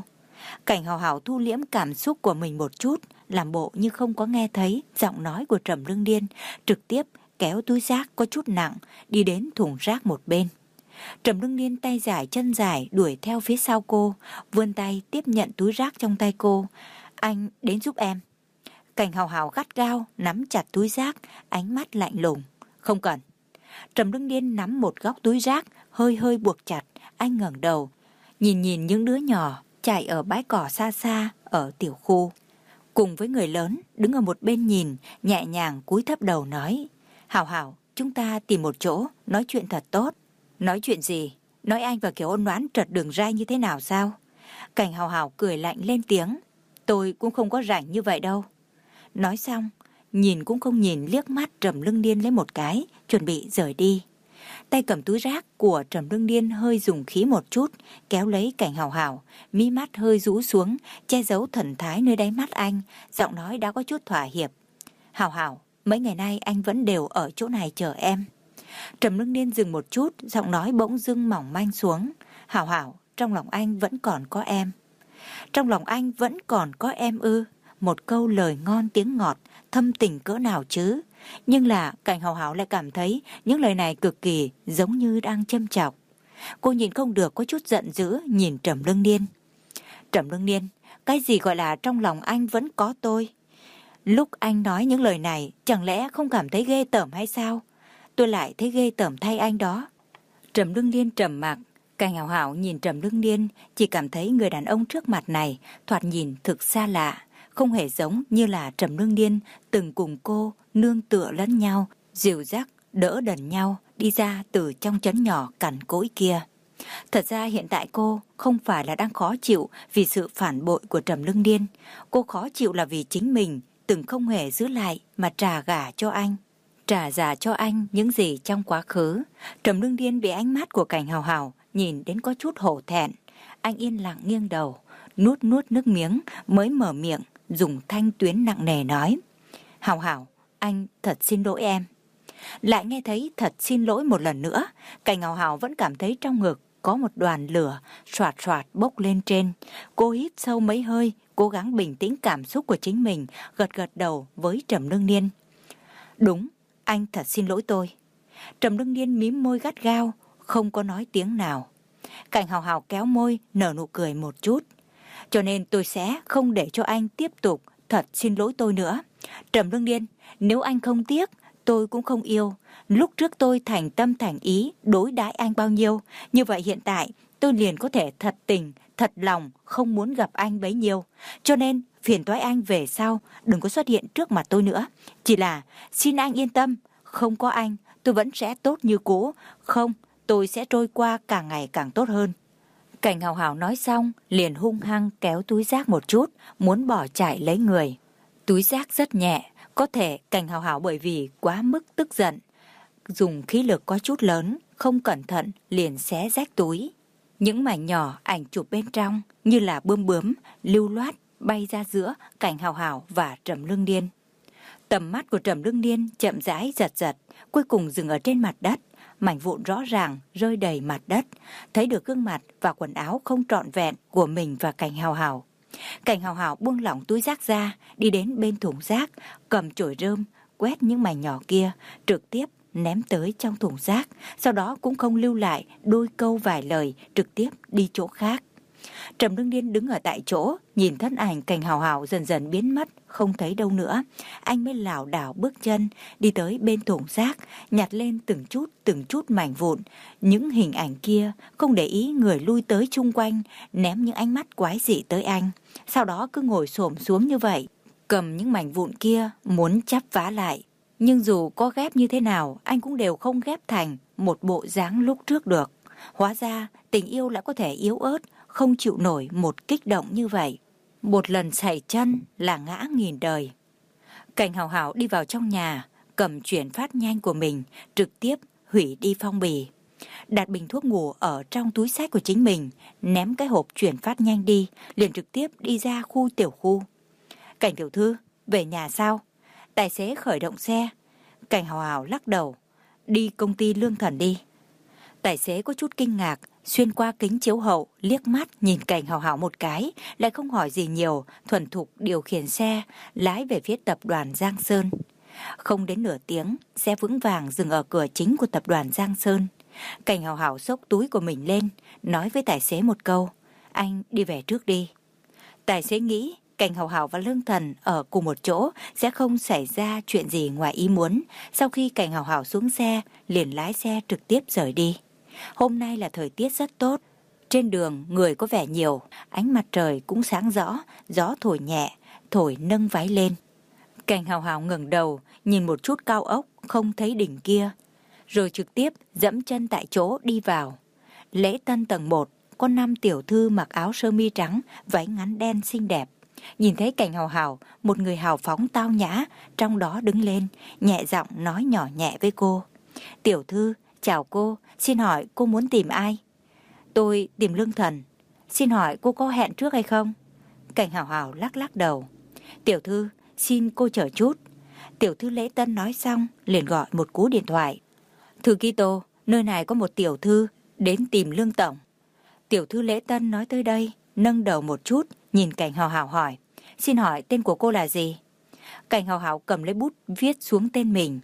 Cảnh Hào Hào thu liễm cảm xúc của mình một chút, làm bộ như không có nghe thấy giọng nói của Trầm Lương Điên, trực tiếp kéo túi rác có chút nặng đi đến thùng rác một bên. Trầm Lương Điên tay dài chân dài đuổi theo phía sau cô, vươn tay tiếp nhận túi rác trong tay cô. Anh đến giúp em. Cảnh Hào Hào gắt gao nắm chặt túi rác, ánh mắt lạnh lùng. Không cần. Trầm Lương Điên nắm một góc túi rác, hơi hơi buộc chặt. Anh ngẩng đầu, nhìn nhìn những đứa nhỏ chạy ở bãi cỏ xa xa ở tiểu khu. Cùng với người lớn đứng ở một bên nhìn, nhẹ nhàng cúi thấp đầu nói: Hào Hào, chúng ta tìm một chỗ nói chuyện thật tốt. Nói chuyện gì? Nói anh và Kiều Ôn Noãn trật đường ray như thế nào sao? Cảnh Hào Hào cười lạnh lên tiếng. Tôi cũng không có rảnh như vậy đâu. Nói xong, nhìn cũng không nhìn liếc mắt Trầm Lương Điên lấy một cái, chuẩn bị rời đi. Tay cầm túi rác của Trầm Lương Điên hơi dùng khí một chút, kéo lấy Cảnh Hào Hào, mí mắt hơi rũ xuống, che giấu thần thái nơi đáy mắt anh, giọng nói đã có chút thỏa hiệp. Hào Hào, mấy ngày nay anh vẫn đều ở chỗ này chờ em. Trầm Lương Điên dừng một chút, giọng nói bỗng dưng mỏng manh xuống. Hào Hào, trong lòng anh vẫn còn có em. Trong lòng anh vẫn còn có em ư? Một câu lời ngon tiếng ngọt, thâm tình cỡ nào chứ? Nhưng là Cảnh Hào Hào lại cảm thấy những lời này cực kỳ giống như đang châm chọc. Cô nhìn không được, có chút giận dữ nhìn Trầm Lương Điên. Trầm Lương Điên, cái gì gọi là trong lòng anh vẫn có tôi? Lúc anh nói những lời này, chẳng lẽ không cảm thấy ghê tởm hay sao? Tôi lại thấy ghê tởm thay anh đó. Trầm Lương Điên trầm mặc. Cảnh Hào Hào nhìn Trầm Lương Điên, chỉ cảm thấy người đàn ông trước mặt này thoạt nhìn thực xa lạ, không hề giống như là Trầm Lương Điên từng cùng cô nương tựa lẫn nhau, dìu dắt đỡ đần nhau đi ra từ trong trấn nhỏ cằn cỗi kia. Thật ra hiện tại cô không phải là đang khó chịu vì sự phản bội của Trầm Lương Điên. Cô khó chịu là vì chính mình từng không hề giữ lại mà trả gả cho anh, trả giá cho anh những gì trong quá khứ. Trầm Lương Điên bị ánh mắt của Cảnh Hào Hào nhìn đến có chút hổ thẹn. Anh yên lặng nghiêng đầu, nuốt nuốt nước miếng mới mở miệng, dùng thanh tuyến nặng nề nói: Hào Hào, anh thật xin lỗi em. Lại nghe thấy thật xin lỗi một lần nữa, Cảnh Hào Hào vẫn cảm thấy trong ngực có một đoàn lửa xoạt xoạt bốc lên trên. Cô hít sâu mấy hơi, cố gắng bình tĩnh cảm xúc của chính mình, gật gật đầu với Trầm Lương Điên. Đúng, anh thật xin lỗi tôi. Trầm Lương Điên mím môi gắt gao, không có nói tiếng nào. Cảnh Hào Hào kéo môi, nở nụ cười một chút. Cho nên tôi sẽ không để cho anh tiếp tục thật xin lỗi tôi nữa. Trầm Lương Điên, nếu anh không tiếc, tôi cũng không yêu. Lúc trước tôi thành tâm thành ý đối đãi anh bao nhiêu, như vậy hiện tại tôi liền có thể thật tình, thật lòng không muốn gặp anh bấy nhiêu. Cho nên phiền toái anh về sau đừng có xuất hiện trước mặt tôi nữa. Chỉ là xin anh yên tâm, không có anh tôi vẫn sẽ tốt như cũ. Không, tôi sẽ trôi qua càng ngày càng tốt hơn. Cảnh Hào Hào nói xong liền hung hăng kéo túi rác một chút, muốn bỏ chạy lấy người. Túi rác rất nhẹ, có thể Cảnh Hào Hào bởi vì quá mức tức giận, dùng khí lực có chút lớn, không cẩn thận liền xé rách túi. Những mảnh nhỏ ảnh chụp bên trong như là bướm bướm lưu loát bay ra giữa Cảnh Hào Hào và Trầm Lương Điên. Tầm mắt của Trầm Lương Điên chậm rãi giật giật, cuối cùng dừng ở trên mặt đất. Mảnh vụn rõ ràng rơi đầy mặt đất, thấy được gương mặt và quần áo không trọn vẹn của mình và Cảnh Hào Hào. Cảnh Hào Hào buông lỏng túi rác ra, đi đến bên thùng rác, cầm chổi rơm, quét những mảnh nhỏ kia, trực tiếp ném tới trong thùng rác, sau đó cũng không lưu lại đôi câu vài lời, trực tiếp đi chỗ khác. Trầm Lương Điên đứng ở tại chỗ, nhìn thân ảnh Cảnh Hào Hào dần dần biến mất, không thấy đâu nữa. Anh mới lảo đảo bước chân, đi tới bên thùng rác, nhặt lên từng chút từng chút mảnh vụn. Những hình ảnh kia không để ý người lui tới chung quanh, ném những ánh mắt quái dị tới anh. Sau đó cứ ngồi xổm xuống như vậy, cầm những mảnh vụn kia muốn chắp vá lại. Nhưng dù có ghép như thế nào, anh cũng đều không ghép thành một bộ dáng lúc trước được. Hóa ra tình yêu lại có thể yếu ớt, không chịu nổi một kích động như vậy. Một lần sảy chân là ngã nghìn đời. Cảnh Hào Hào đi vào trong nhà, cầm chuyển phát nhanh của mình, trực tiếp hủy đi phong bì. Đặt bình thuốc ngủ ở trong túi xách của chính mình, ném cái hộp chuyển phát nhanh đi, liền trực tiếp đi ra khu tiểu khu. Cảnh tiểu thư, về nhà sao? Tài xế khởi động xe. Cảnh Hào Hào lắc đầu, đi công ty Lương Thần đi. Tài xế có chút kinh ngạc, xuyên qua kính chiếu hậu, liếc mắt nhìn Cảnh Hào Hào một cái, lại không hỏi gì nhiều, thuần thục điều khiển xe, lái về phía tập đoàn Giang Sơn. Không đến nửa tiếng, xe vững vàng dừng ở cửa chính của tập đoàn Giang Sơn. Cảnh Hào Hào xốc túi của mình lên, nói với tài xế một câu, anh đi về trước đi. Tài xế nghĩ Cảnh Hào Hào và Lương Thần ở cùng một chỗ sẽ không xảy ra chuyện gì ngoài ý muốn. Sau khi Cảnh Hào Hào xuống xe, liền lái xe trực tiếp rời đi. Hôm nay là thời tiết rất tốt. Trên đường người có vẻ nhiều, ánh mặt trời cũng sáng rõ, gió thổi nhẹ, thổi nâng váy lên. Cảnh Hào Hào ngẩng đầu, nhìn một chút cao ốc, không thấy đỉnh kia, rồi trực tiếp dẫm chân tại chỗ đi vào. Lễ tân tầng một, có năm tiểu thư mặc áo sơ mi trắng, váy ngắn đen xinh đẹp. Nhìn thấy Cảnh Hào Hào, một người hào phóng tao nhã, trong đó đứng lên, nhẹ giọng nói nhỏ nhẹ với cô. Tiểu thư, chào cô, xin hỏi cô muốn tìm ai? Tôi tìm Lương Thần. Xin hỏi cô có hẹn trước hay không? Cảnh Hào Hào lắc lắc đầu. Tiểu thư, xin cô chờ chút. Tiểu thư lễ tân nói xong, liền gọi một cú điện thoại. Thư ký Tô, nơi này có một tiểu thư đến tìm Lương tổng. Tiểu thư lễ tân nói tới đây, nâng đầu một chút, nhìn Cảnh Hào Hào hỏi. Xin hỏi tên của cô là gì? Cảnh Hào Hào cầm lấy bút viết xuống tên mình.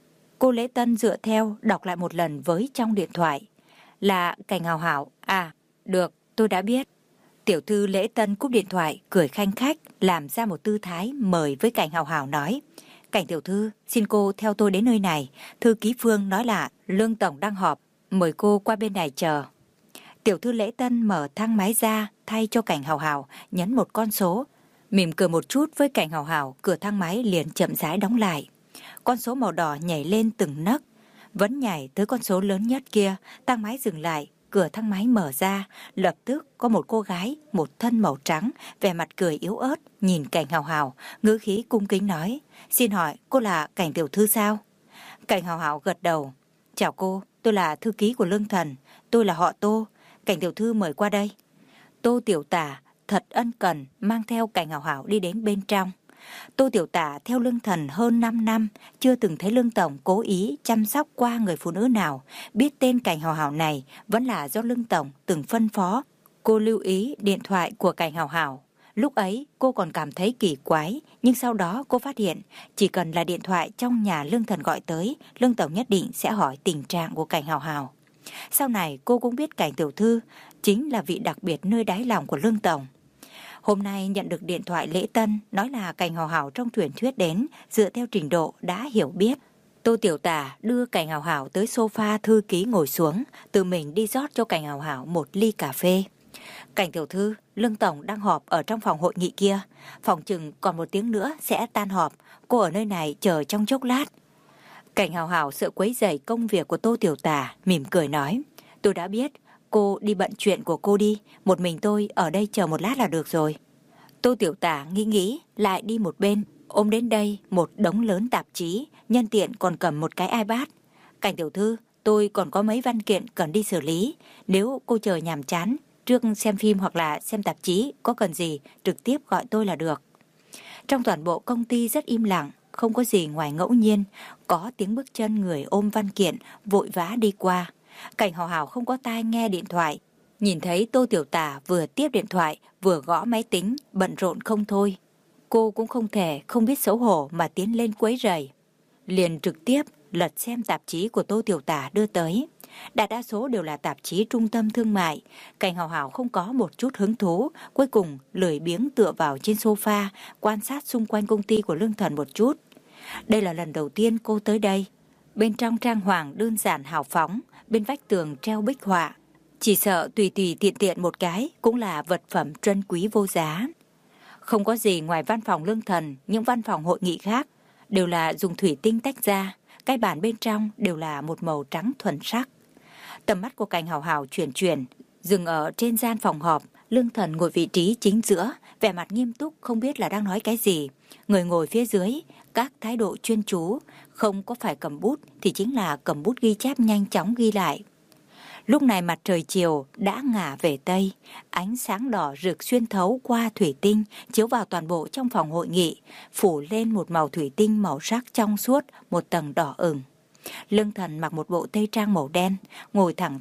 Cô lễ tân dựa theo đọc lại một lần với trong điện thoại. Là Cảnh Hào Hào. À, được, tôi đã biết. Tiểu thư lễ tân cúp điện thoại, cười khanh khách, làm ra một tư thái mời với Cảnh Hào Hào nói. Cảnh tiểu thư, xin cô theo tôi đến nơi này. Thư ký Phương nói là Lương tổng đang họp, mời cô qua bên này chờ. Tiểu thư lễ tân mở thang máy ra, thay cho Cảnh Hào Hào, nhấn một con số. Mỉm cười một chút với Cảnh Hào Hào, cửa thang máy liền chậm rãi đóng lại. Con số màu đỏ nhảy lên từng nấc, vẫn nhảy tới con số lớn nhất kia. Thang máy dừng lại, cửa thang máy mở ra, lập tức có một cô gái, một thân màu trắng, vẻ mặt cười yếu ớt, nhìn Cảnh Hào Hào, ngữ khí cung kính nói, xin hỏi cô là Cảnh tiểu thư sao? Cảnh Hào Hào gật đầu, chào cô, tôi là thư ký của Lương Thần, tôi là họ Tô, Cảnh tiểu thư mời qua đây. Tô tiểu tả thật ân cần mang theo Cảnh Hào Hào đi đến bên trong. Tô tiểu tả theo Lương Thần hơn năm năm, chưa từng thấy Lương tổng cố ý chăm sóc qua người phụ nữ nào. Biết tên Cảnh Hào Hào này vẫn là do Lương tổng từng phân phó. Cô lưu ý điện thoại của Cảnh Hào Hào. Lúc ấy cô còn cảm thấy kỳ quái, nhưng sau đó cô phát hiện chỉ cần là điện thoại trong nhà Lương Thần gọi tới, Lương tổng nhất định sẽ hỏi tình trạng của Cảnh Hào Hào. Sau này cô cũng biết Cảnh tiểu thư chính là vị đặc biệt nơi đáy lòng của Lương tổng. Hôm nay nhận được điện thoại lễ tân, nói là Cảnh Hào Hào trong truyền thuyết đến, dựa theo trình độ đã hiểu biết. Tô tiểu tả đưa Cảnh Hào Hào tới sofa thư ký ngồi xuống, tự mình đi rót cho Cảnh Hào Hào một ly cà phê. Cảnh tiểu thư, Lương tổng đang họp ở trong phòng hội nghị kia, phòng chừng còn một tiếng nữa sẽ tan họp, cô ở nơi này chờ trong chốc lát. Cảnh Hào Hào sợ quấy rầy công việc của Tô tiểu tả, mỉm cười nói, tôi đã biết, cô đi bận chuyện của cô đi, một mình tôi ở đây chờ một lát là được rồi. Tô tiểu tả nghĩ nghĩ, lại đi một bên, ôm đến đây một đống lớn tạp chí, nhân tiện còn cầm một cái iPad. Cảnh tiểu thư, tôi còn có mấy văn kiện cần đi xử lý, nếu cô chờ nhàm chán, trước xem phim hoặc là xem tạp chí, có cần gì trực tiếp gọi tôi là được. Trong toàn bộ công ty rất im lặng, không có gì ngoài ngẫu nhiên, có tiếng bước chân người ôm văn kiện vội vã đi qua. Cảnh Hào Hào không có tai nghe điện thoại, nhìn thấy Tô tiểu tả vừa tiếp điện thoại vừa gõ máy tính, bận rộn không thôi. Cô cũng không thể không biết xấu hổ mà tiến lên quấy rầy, liền trực tiếp lật xem tạp chí của Tô tiểu tả đưa tới. Đại đa số đều là tạp chí trung tâm thương mại. Cảnh Hào Hào không có một chút hứng thú, cuối cùng lười biếng tựa vào trên sofa, quan sát xung quanh công ty của Lương Thần một chút. Đây là lần đầu tiên cô tới đây. Bên trong trang hoàng đơn giản hào phóng, bên vách tường treo bích họa, chỉ sợ tùy tùy tiện tiện một cái cũng là vật phẩm trân quý vô giá. Không có gì ngoài văn phòng Lương Thần, những văn phòng hội nghị khác đều là dùng thủy tinh tách ra, cái bàn bên trong đều là một màu trắng thuần sắc. Tầm mắt của Cảnh Hào Hào chuyển chuyển, dừng ở trên gian phòng họp. Lương Thần ngồi vị trí chính giữa, vẻ mặt nghiêm túc không biết là đang nói cái gì. Người ngồi phía dưới, các thái độ chuyên chú, không có phải cầm bút thì chính là cầm bút ghi chép nhanh chóng ghi lại. Lúc này mặt trời chiều đã ngả về Tây, ánh sáng đỏ rực xuyên thấu qua thủy tinh, chiếu vào toàn bộ trong phòng hội nghị, phủ lên một màu thủy tinh màu sắc trong suốt, một tầng đỏ ửng. Lương Thần mặc một bộ tây trang màu đen, ngồi thẳng tắp,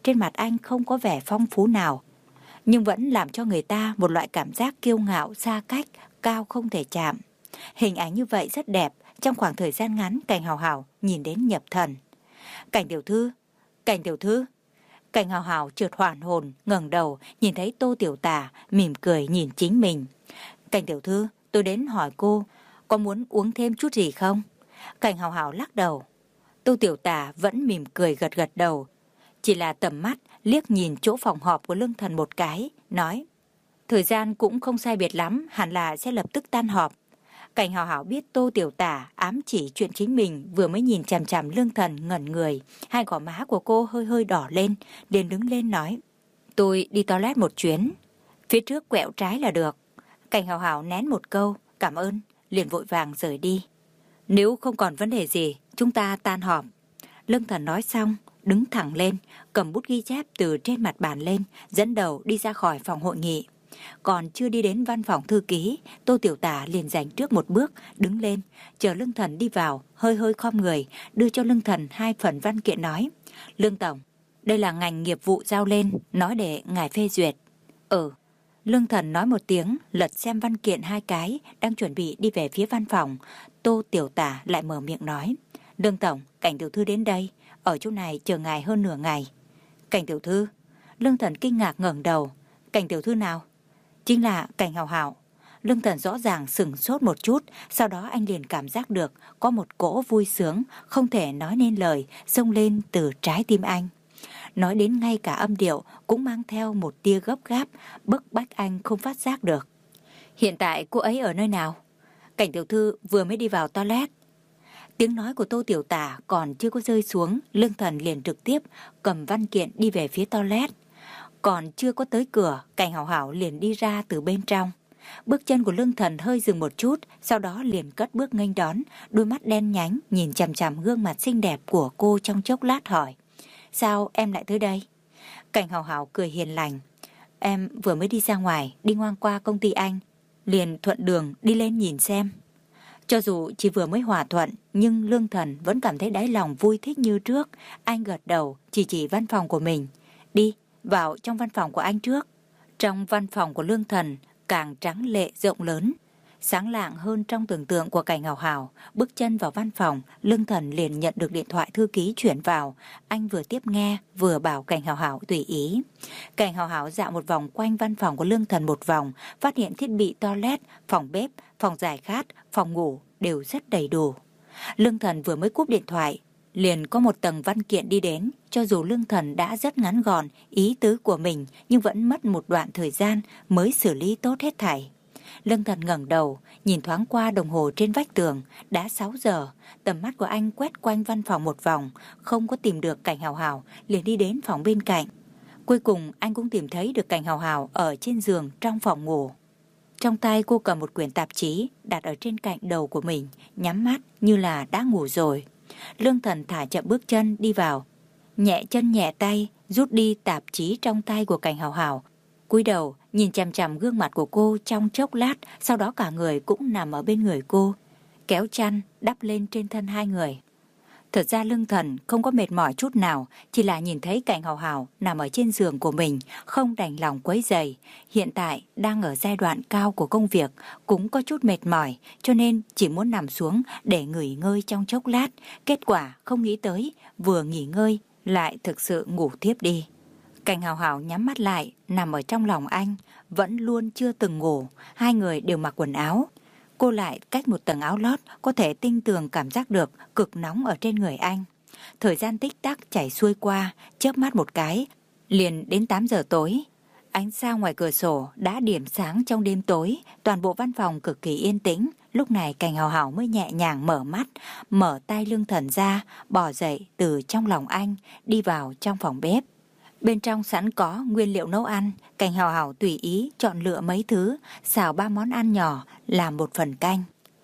trên mặt anh không có vẻ phong phú nào, nhưng vẫn làm cho người ta một loại cảm giác kiêu ngạo, xa cách, cao không thể chạm. Hình ảnh như vậy rất đẹp. Trong khoảng thời gian ngắn, Cảnh Hào Hào nhìn đến nhập thần. Cảnh tiểu thư, Cảnh tiểu thư. Cảnh Hào Hào chợt hoàn hồn, ngẩng đầu, nhìn thấy Tô Tiểu Tả mỉm cười nhìn chính mình. Cảnh tiểu thư, tôi đến hỏi cô, có muốn uống thêm chút gì không? Cảnh Hào Hào lắc đầu. Tô Tiểu Tả vẫn mỉm cười gật gật đầu, chỉ là tầm mắt liếc nhìn chỗ phòng họp của Lương Thần một cái, nói: thời gian cũng không sai biệt lắm, hẳn là sẽ lập tức tan họp. Cảnh Hào Hào biết Tô Tiểu Tả ám chỉ chuyện chính mình, vừa mới nhìn chằm chằm Lương Thần ngẩn người, hai gò má của cô hơi hơi đỏ lên, liền đứng lên nói: tôi đi toilet một chuyến, phía trước quẹo trái là được. Cảnh Hào Hào nén một câu cảm ơn, liền vội vàng rời đi. Nếu không còn vấn đề gì, chúng ta tan họp. Lương Thần nói xong, đứng thẳng lên, cầm bút ghi chép từ trên mặt bàn lên, dẫn đầu đi ra khỏi phòng hội nghị. Còn chưa đi đến văn phòng thư ký, Tô Tiểu Tả liền giành trước một bước, đứng lên, chờ Lương Thần đi vào, hơi hơi khom người, đưa cho Lương Thần hai phần văn kiện nói: Lương Tổng, đây là ngành nghiệp vụ giao lên, nói để ngài phê duyệt. Ừ. Lương Thần nói một tiếng, lật xem văn kiện hai cái, đang chuẩn bị đi về phía văn phòng. Tô Tiểu Tả lại mở miệng nói: Lương Tổng, Cảnh tiểu thư đến đây, ở chỗ này chờ ngài hơn nửa ngày. Cảnh tiểu thư? Lương Thần kinh ngạc ngẩng đầu. Cảnh tiểu thư nào? Chính là Cảnh Hào Hào. Lương Thần rõ ràng sửng sốt một chút, sau đó anh liền cảm giác được có một cỗ vui sướng không thể nói nên lời xông lên từ trái tim anh. Nói đến ngay cả âm điệu cũng mang theo một tia gấp gáp, bức bách anh không phát giác được. Hiện tại cô ấy ở nơi nào? Cảnh tiểu thư vừa mới đi vào toilet. Tiếng nói của Tô Tiểu Tả còn chưa có rơi xuống, Lương Thần liền trực tiếp cầm văn kiện đi về phía toilet. Còn chưa có tới cửa, Cảnh Hào Hào liền đi ra từ bên trong. Bước chân của Lương Thần hơi dừng một chút, sau đó liền cất bước nghênh đón, đôi mắt đen nhánh nhìn chằm chằm gương mặt xinh đẹp của cô trong chốc lát hỏi: sao em lại tới đây? Cảnh Hào Hào cười hiền lành: em vừa mới đi ra ngoài, đi ngang qua công ty anh, liền thuận đường đi lên nhìn xem. Cho dù chỉ vừa mới hòa thuận, nhưng Lương Thần vẫn cảm thấy đáy lòng vui thích như trước. Anh gật đầu, chỉ chỉ văn phòng của mình: đi, vào trong văn phòng của anh trước. Trong văn phòng của Lương Thần càng trắng lệ rộng lớn, sáng lạng hơn trong tưởng tượng của Cảnh Hào Hào. Bước chân vào văn phòng, Lương Thần liền nhận được điện thoại thư ký chuyển vào. Anh vừa tiếp nghe, vừa bảo Cảnh Hào Hào tùy ý. Cảnh Hào Hào dạo một vòng quanh văn phòng của Lương Thần một vòng, phát hiện thiết bị toilet, phòng bếp, phòng giải khát, phòng ngủ đều rất đầy đủ. Lương Thần vừa mới cúp điện thoại, liền có một tầng văn kiện đi đến. Cho dù Lương Thần đã rất ngắn gọn ý tứ của mình, nhưng vẫn mất một đoạn thời gian mới xử lý tốt hết thảy. Lương Thần ngẩng đầu, nhìn thoáng qua đồng hồ trên vách tường, đã sáu giờ. Tầm mắt của anh quét quanh văn phòng một vòng, không có tìm được Cảnh Hào Hào, liền đi đến phòng bên cạnh. Cuối cùng anh cũng tìm thấy được Cảnh Hào Hào ở trên giường trong phòng ngủ. Trong tay cô cầm một quyển tạp chí đặt ở trên cạnh đầu của mình, nhắm mắt như là đã ngủ rồi. Lương Thần thả chậm bước chân đi vào, nhẹ chân nhẹ tay rút đi tạp chí trong tay của Cảnh Hào Hào, cúi đầu nhìn chằm chằm gương mặt của cô trong chốc lát, sau đó cả người cũng nằm ở bên người cô, kéo chăn đắp lên trên thân hai người. Thật ra Lương Thần không có mệt mỏi chút nào, chỉ là nhìn thấy Cảnh Hào Hào nằm ở trên giường của mình, không đành lòng quấy rầy. Hiện tại đang ở giai đoạn cao của công việc, cũng có chút mệt mỏi, cho nên chỉ muốn nằm xuống để nghỉ ngơi trong chốc lát. Kết quả không nghĩ tới, vừa nghỉ ngơi lại thực sự ngủ tiếp đi. Cảnh Hào Hào nhắm mắt lại, nằm ở trong lòng anh, vẫn luôn chưa từng ngủ. Hai người đều mặc quần áo. Cô lại cách một tầng áo lót, có thể tinh tường cảm giác được cực nóng ở trên người anh. Thời gian tích tắc chảy xuôi qua, chớp mắt một cái, liền đến tám giờ tối. Ánh sao ngoài cửa sổ đã điểm sáng trong đêm tối, toàn bộ văn phòng cực kỳ yên tĩnh. Lúc này Cảnh Hào Hào mới nhẹ nhàng mở mắt, mở tay Lương Thần ra, bò dậy từ trong lòng anh, đi vào trong phòng bếp. Bên trong sẵn có nguyên liệu nấu ăn, Cảnh Hào Hào tùy ý chọn lựa mấy thứ, xào ba món ăn nhỏ, làm một phần canh.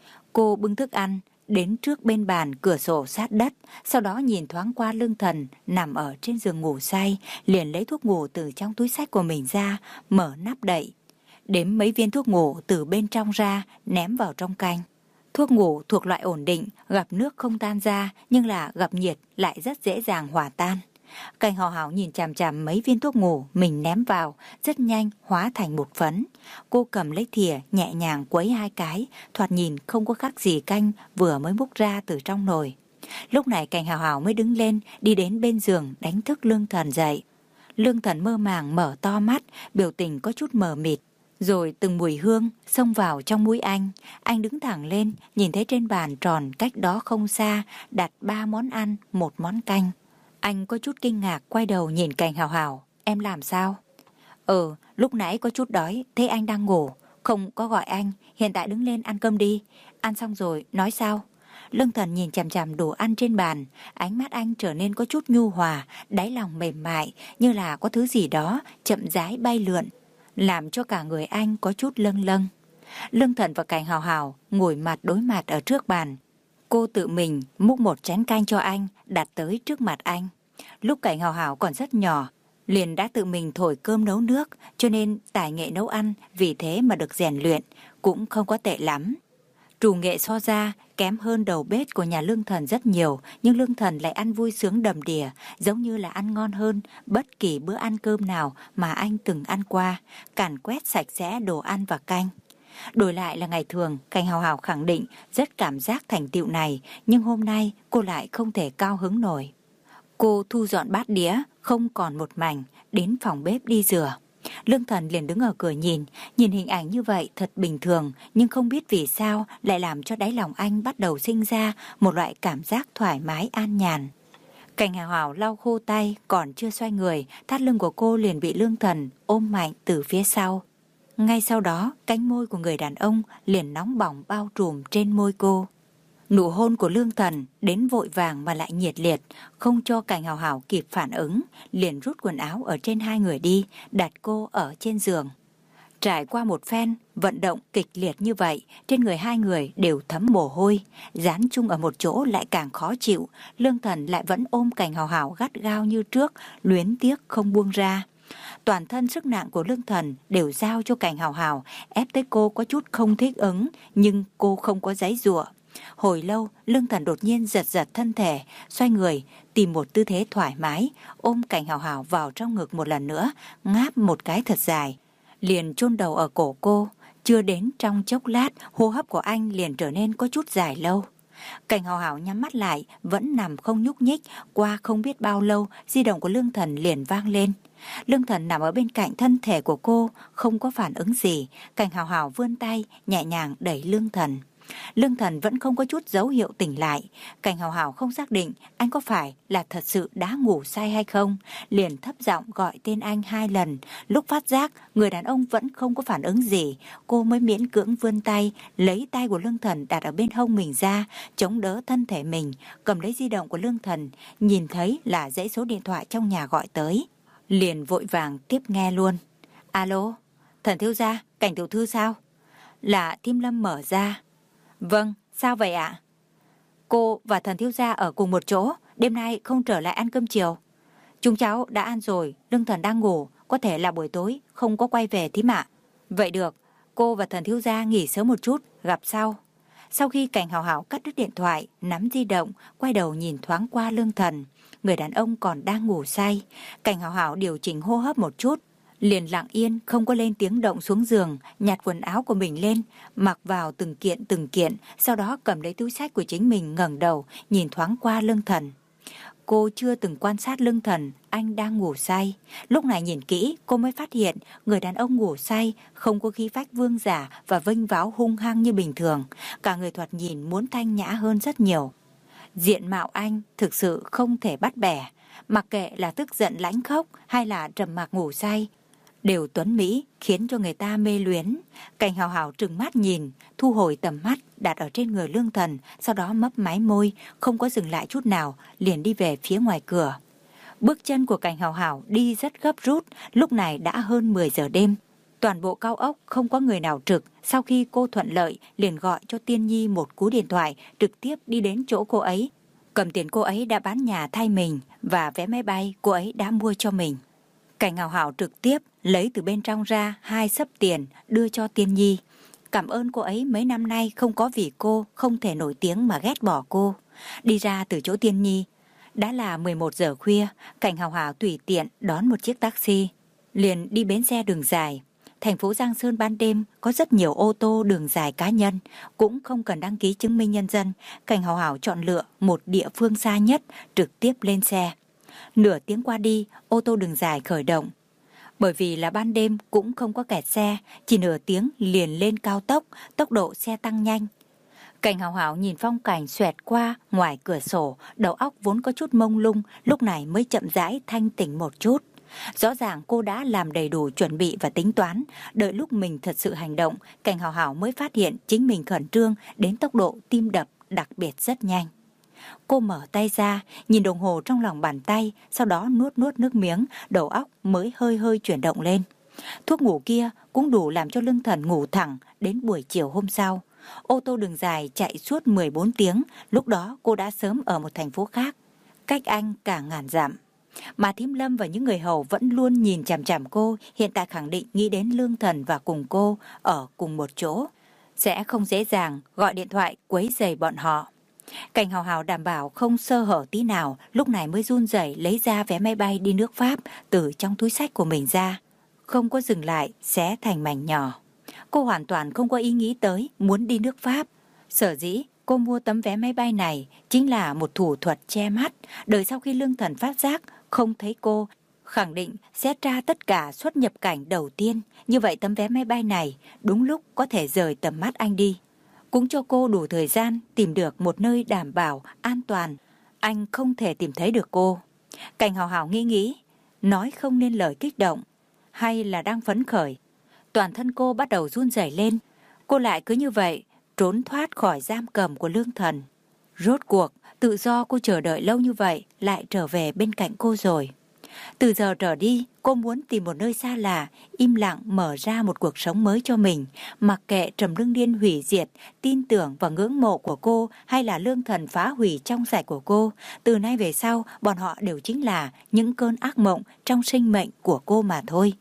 Cô bưng thức ăn đến trước bên bàn cửa sổ sát đất, sau đó nhìn thoáng qua Lương Thần nằm ở trên giường ngủ say, liền lấy thuốc ngủ từ trong túi xách của mình ra, mở nắp đậy, đếm mấy viên thuốc ngủ từ bên trong ra, ném vào trong canh. Thuốc ngủ thuộc loại ổn định, gặp nước không tan ra, nhưng là gặp nhiệt lại rất dễ dàng hòa tan. Cảnh Hào Hào nhìn chằm chằm mấy viên thuốc ngủ mình ném vào, rất nhanh hóa thành một phấn. Cô cầm lấy thìa nhẹ nhàng quấy hai cái, thoạt nhìn không có khác gì canh vừa mới múc ra từ trong nồi. Lúc này Cảnh Hào Hào mới đứng lên, đi đến bên giường đánh thức Lương Thần dậy. Lương Thần mơ màng mở to mắt, biểu tình có chút mờ mịt. Rồi từng mùi hương xông vào trong mũi anh. Anh đứng thẳng lên, nhìn thấy trên bàn tròn cách đó không xa đặt ba món ăn, một món canh. Anh có chút kinh ngạc quay đầu nhìn Cảnh Hào Hào. Em làm sao? Ừ, lúc nãy có chút đói, thấy anh đang ngủ, không có gọi anh, hiện tại đứng lên ăn cơm đi. Ăn xong rồi, nói sao? Lương Thần nhìn chằm chằm đồ ăn trên bàn, ánh mắt anh trở nên có chút nhu hòa, đáy lòng mềm mại, như là có thứ gì đó chậm rãi bay lượn, làm cho cả người anh có chút lâng lâng. Lương Thần và Cảnh Hào Hào ngồi mặt đối mặt ở trước bàn. Cô tự mình múc một chén canh cho anh, đặt tới trước mặt anh. Lúc Cảnh Hào Hào còn rất nhỏ, liền đã tự mình thổi cơm nấu nước, cho nên tài nghệ nấu ăn vì thế mà được rèn luyện, cũng không có tệ lắm. Trù nghệ so ra kém hơn đầu bếp của nhà Lương Thần rất nhiều, nhưng Lương Thần lại ăn vui sướng đầm đìa, giống như là ăn ngon hơn bất kỳ bữa ăn cơm nào mà anh từng ăn qua, càn quét sạch sẽ đồ ăn và canh. Đổi lại là ngày thường, Cảnh Hào Hào khẳng định rất cảm giác thành tựu này, nhưng hôm nay cô lại không thể cao hứng nổi. Cô thu dọn bát đĩa, không còn một mảnh, đến phòng bếp đi rửa. Lương Thần liền đứng ở cửa nhìn, nhìn hình ảnh như vậy thật bình thường, nhưng không biết vì sao lại làm cho đáy lòng anh bắt đầu sinh ra một loại cảm giác thoải mái an nhàn. Cảnh Hào Hào lau khô tay, còn chưa xoay người, thắt lưng của cô liền bị Lương Thần ôm mạnh từ phía sau. Ngay sau đó, cánh môi của người đàn ông liền nóng bỏng bao trùm trên môi cô. Nụ hôn của Lương Thần đến vội vàng mà lại nhiệt liệt, không cho Cảnh Hào Hào kịp phản ứng, liền rút quần áo ở trên hai người đi, đặt cô ở trên giường. Trải qua một phen vận động kịch liệt như vậy, trên người hai người đều thấm mồ hôi, dán chung ở một chỗ lại càng khó chịu. Lương Thần lại vẫn ôm Cảnh Hào Hào gắt gao như trước, luyến tiếc không buông ra. Toàn thân sức nặng của Lương Thần đều giao cho Cảnh Hào Hào, ép tới cô có chút không thích ứng, nhưng cô không có giãy giụa. Hồi lâu, Lương Thần đột nhiên giật giật thân thể, xoay người, tìm một tư thế thoải mái, ôm Cảnh Hào Hào vào trong ngực một lần nữa, ngáp một cái thật dài, liền chôn đầu ở cổ cô. Chưa đến trong chốc lát, hô hấp của anh liền trở nên có chút dài lâu. Cảnh Hào Hào nhắm mắt lại, vẫn nằm không nhúc nhích. Qua không biết bao lâu, di động của Lương Thần liền vang lên. Lương Thần nằm ở bên cạnh thân thể của cô, không có phản ứng gì. Cảnh Hào Hào vươn tay, nhẹ nhàng đẩy Lương Thần. Lương Thần vẫn không có chút dấu hiệu tỉnh lại. Cảnh Hào Hào không xác định anh có phải là thật sự đã ngủ say hay không, liền thấp giọng gọi tên anh hai lần. Lúc phát giác người đàn ông vẫn không có phản ứng gì, cô mới miễn cưỡng vươn tay, lấy tay của Lương Thần đặt ở bên hông mình ra, chống đỡ thân thể mình, cầm lấy di động của Lương Thần, nhìn thấy là dãy số điện thoại trong nhà gọi tới, liền vội vàng tiếp nghe luôn. Alo, Thần thiếu gia, Cảnh tiểu thư sao? Là Thím Lâm mở ra. Vâng, sao vậy ạ? Cô và Thần thiếu gia ở cùng một chỗ, đêm nay không trở lại ăn cơm chiều. Chúng cháu đã ăn rồi, Lương Thần đang ngủ, có thể là buổi tối không có quay về thím ạ. Vậy được, cô và Thần thiếu gia nghỉ sớm một chút, gặp sau. Sau khi Cảnh Hào Hào cắt đứt điện thoại, nắm di động, quay đầu nhìn thoáng qua Lương Thần. Người đàn ông còn đang ngủ say. Cảnh Hào Hào điều chỉnh hô hấp một chút, liền lặng yên không có lên tiếng động xuống giường, nhặt quần áo của mình lên, mặc vào từng kiện từng kiện, sau đó cầm lấy túi xách của chính mình, ngẩng đầu nhìn thoáng qua Lương Thần. Cô chưa từng quan sát Lương Thần, anh đang ngủ say. Lúc này nhìn kỹ, cô mới phát hiện người đàn ông ngủ say không có khí phách vương giả và vênh váo hung hăng như bình thường, cả người thoạt nhìn muốn thanh nhã hơn rất nhiều. Diện mạo anh thực sự không thể bắt bẻ, mặc kệ là tức giận lãnh khốc hay là trầm mặc ngủ say, đều tuấn mỹ, khiến cho người ta mê luyến. Cảnh Hào Hào trừng mắt nhìn, thu hồi tầm mắt đặt ở trên người Lương Thần, sau đó mấp máy môi, không có dừng lại chút nào, liền đi về phía ngoài cửa. Bước chân của Cảnh Hào Hào đi rất gấp rút, lúc này đã hơn mười giờ đêm. Toàn bộ cao ốc không có người nào trực. Sau khi cô thuận lợi, liền gọi cho Tiên Nhi một cú điện thoại, trực tiếp đi đến chỗ cô ấy. Cầm tiền cô ấy đã bán nhà thay mình và vé máy bay cô ấy đã mua cho mình. Cảnh Hào Hào trực tiếp lấy từ bên trong ra hai xấp tiền đưa cho Tiên Nhi. Cảm ơn cô ấy mấy năm nay không có vì cô không thể nổi tiếng mà ghét bỏ cô. Đi ra từ chỗ Tiên Nhi, Đã là mười một giờ khuya, Cảnh hào hào tùy tiện đón một chiếc taxi, liền đi bến xe đường dài. Thành phố Giang Sơn ban đêm có rất nhiều ô tô đường dài cá nhân, cũng không cần đăng ký chứng minh nhân dân. Cảnh hào hào chọn lựa một địa phương xa nhất, trực tiếp lên xe. Nửa tiếng qua đi, ô tô đường dài khởi động. Bởi vì là ban đêm cũng không có kẹt xe, chỉ nửa tiếng liền lên cao tốc, tốc độ xe tăng nhanh. Cảnh hào hào nhìn phong cảnh xoẹt qua ngoài cửa sổ, đầu óc vốn có chút mông lung, lúc này mới chậm rãi thanh tỉnh một chút. Rõ ràng cô đã làm đầy đủ chuẩn bị và tính toán, đợi lúc mình thật sự hành động, Cảnh hào hào mới phát hiện chính mình khẩn trương đến tốc độ tim đập đặc biệt rất nhanh. Cô mở tay ra, nhìn đồng hồ trong lòng bàn tay, sau đó nuốt nuốt nước miếng, đầu óc mới hơi hơi chuyển động lên. Thuốc ngủ kia cũng đủ làm cho Lương Thần ngủ thẳng đến buổi chiều hôm sau. Ô tô đường dài chạy suốt mười bốn tiếng, lúc đó cô đã sớm ở một thành phố khác, cách anh cả ngàn dặm. Mà Thím Lâm và những người hầu vẫn luôn nhìn chằm chằm cô, hiện tại khẳng định nghĩ đến Lương Thần và cùng cô ở cùng một chỗ, sẽ không dễ dàng gọi điện thoại quấy rầy bọn họ. Cảnh hào hào đảm bảo không sơ hở tí nào, lúc này mới run rẩy lấy ra vé máy bay đi nước Pháp từ trong túi xách của mình ra, không có dừng lại, xé thành mảnh nhỏ. Cô hoàn toàn không có ý nghĩ tới muốn đi nước Pháp. Sở dĩ cô mua tấm vé máy bay này chính là một thủ thuật che mắt, đợi sau khi Lương Thần phát giác không thấy cô, khẳng định sẽ tra tất cả xuất nhập cảnh đầu tiên. Như vậy tấm vé máy bay này đúng lúc có thể rời tầm mắt anh đi, cũng cho cô đủ thời gian tìm được một nơi đảm bảo an toàn, anh không thể tìm thấy được cô. Cảnh hào hào nghĩ nghĩ, nói không nên lời kích động, hay là đang phấn khởi. Toàn thân cô bắt đầu run rẩy lên, cô lại cứ như vậy trốn thoát khỏi giam cầm của Lương Thần. Rốt cuộc, tự do cô chờ đợi lâu như vậy lại trở về bên cạnh cô rồi. Từ giờ trở đi, cô muốn tìm một nơi xa lạ, im lặng mở ra một cuộc sống mới cho mình, mặc kệ Trầm Lương Điên hủy diệt tin tưởng và ngưỡng mộ của cô hay là Lương Thần phá hủy trong sạch của cô. Từ nay về sau, bọn họ đều chính là những cơn ác mộng trong sinh mệnh của cô mà thôi.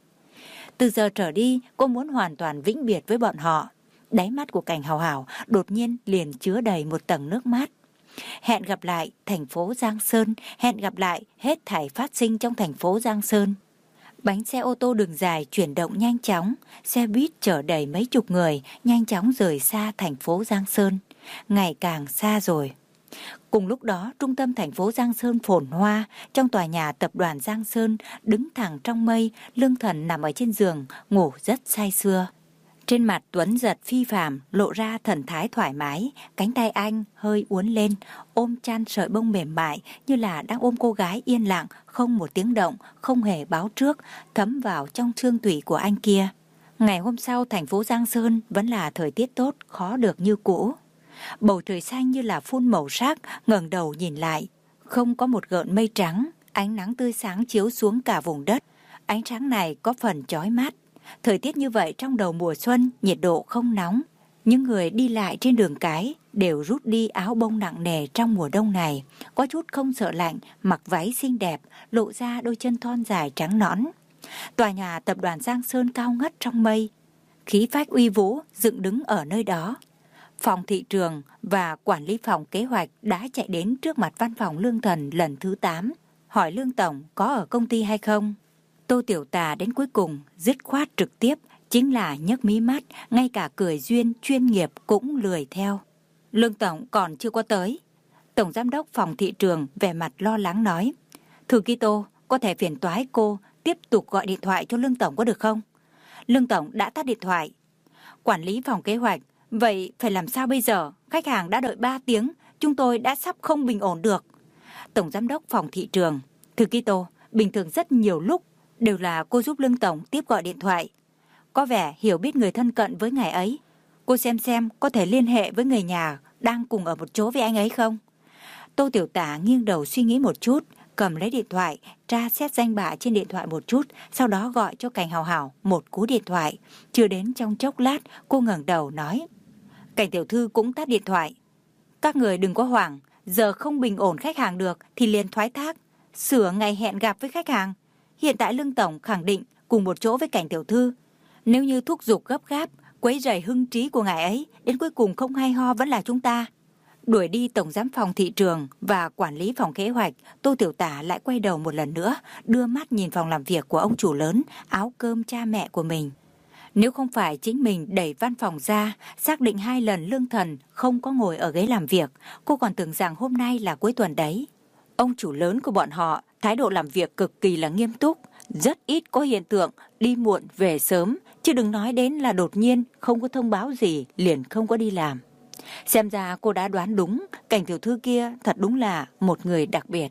Từ giờ trở đi, cô muốn hoàn toàn vĩnh biệt với bọn họ. Đáy mắt của Cảnh hào hào đột nhiên liền chứa đầy một tầng nước mắt. Hẹn gặp lại thành phố Giang Sơn, hẹn gặp lại hết thảy phát sinh trong thành phố Giang Sơn. Bánh xe ô tô đường dài chuyển động nhanh chóng, xe buýt chở đầy mấy chục người nhanh chóng rời xa thành phố Giang Sơn, ngày càng xa rồi. Cùng lúc đó, trung tâm thành phố Giang Sơn phồn hoa, trong tòa nhà tập đoàn Giang Sơn đứng thẳng trong mây, Lương Thần nằm ở trên giường, ngủ rất say sưa. Trên mặt Tuấn Giật phi phàm lộ ra thần thái thoải mái, cánh tay anh hơi uốn lên, ôm chăn sợi bông mềm mại như là đang ôm cô gái yên lặng, không một tiếng động, không hề báo trước, thấm vào trong xương tủy của anh kia. Ngày hôm sau, thành phố Giang Sơn vẫn là thời tiết tốt, khó được như cũ. Bầu trời xanh như là phun màu sắc, ngẩng đầu nhìn lại, không có một gợn mây trắng, ánh nắng tươi sáng chiếu xuống cả vùng đất. Ánh sáng này có phần chói mắt. Thời tiết như vậy trong đầu mùa xuân, nhiệt độ không nóng. Những người đi lại trên đường cái đều rút đi áo bông nặng nề trong mùa đông này, có chút không sợ lạnh, mặc váy xinh đẹp, lộ ra đôi chân thon dài trắng nõn. Tòa nhà tập đoàn Giang Sơn cao ngất trong mây, khí phách uy vũ dựng đứng ở nơi đó. Phòng thị trường và quản lý phòng kế hoạch đã chạy đến trước mặt văn phòng Lương Thần lần thứ tám, hỏi Lương Tổng có ở công ty hay không. Tô Tiểu Tà đến cuối cùng dứt khoát trực tiếp, chính là nhấc mí mắt, ngay cả cười duyên chuyên nghiệp cũng lười theo. Lương Tổng còn chưa có tới. Tổng giám đốc phòng thị trường vẻ mặt lo lắng nói, Thư ký Tô, có thể phiền toái cô tiếp tục gọi điện thoại cho Lương Tổng có được không? Lương Tổng đã tắt điện thoại. Quản lý phòng kế hoạch, vậy phải làm sao bây giờ? Khách hàng đã đợi ba tiếng, chúng tôi đã sắp không bình ổn được. Tổng giám đốc phòng thị trường, Thư ký Tô, bình thường rất nhiều lúc đều là cô giúp Lương Tổng tiếp gọi điện thoại. Có vẻ hiểu biết người thân cận với ngài ấy. Cô xem xem có thể liên hệ với người nhà đang cùng ở một chỗ với anh ấy không? Tô Tiểu Tả nghiêng đầu suy nghĩ một chút, cầm lấy điện thoại, tra xét danh bạ trên điện thoại một chút, sau đó gọi cho Cảnh Hào Hào một cú điện thoại. Chưa đến trong chốc lát, cô ngẩng đầu nói, Cảnh tiểu thư cũng tắt điện thoại. Các người đừng có hoảng, giờ không bình ổn khách hàng được thì liền thoái thác, sửa ngày hẹn gặp với khách hàng. Hiện tại Lương Tổng khẳng định cùng một chỗ với Cảnh tiểu thư. Nếu như thúc giục gấp gáp, quấy rầy hưng trí của ngài ấy, đến cuối cùng không hay ho vẫn là chúng ta. Đuổi đi tổng giám phòng thị trường và quản lý phòng kế hoạch, Tô Tiểu Tả lại quay đầu một lần nữa, đưa mắt nhìn phòng làm việc của ông chủ lớn, áo cơm cha mẹ của mình. Nếu không phải chính mình đẩy văn phòng ra, xác định hai lần Lương Thần không có ngồi ở ghế làm việc, cô còn tưởng rằng hôm nay là cuối tuần đấy. Ông chủ lớn của bọn họ, thái độ làm việc cực kỳ là nghiêm túc, rất ít có hiện tượng đi muộn về sớm, chứ đừng nói đến là đột nhiên không có thông báo gì liền không có đi làm. Xem ra cô đã đoán đúng, Cảnh tiểu thư kia thật đúng là một người đặc biệt.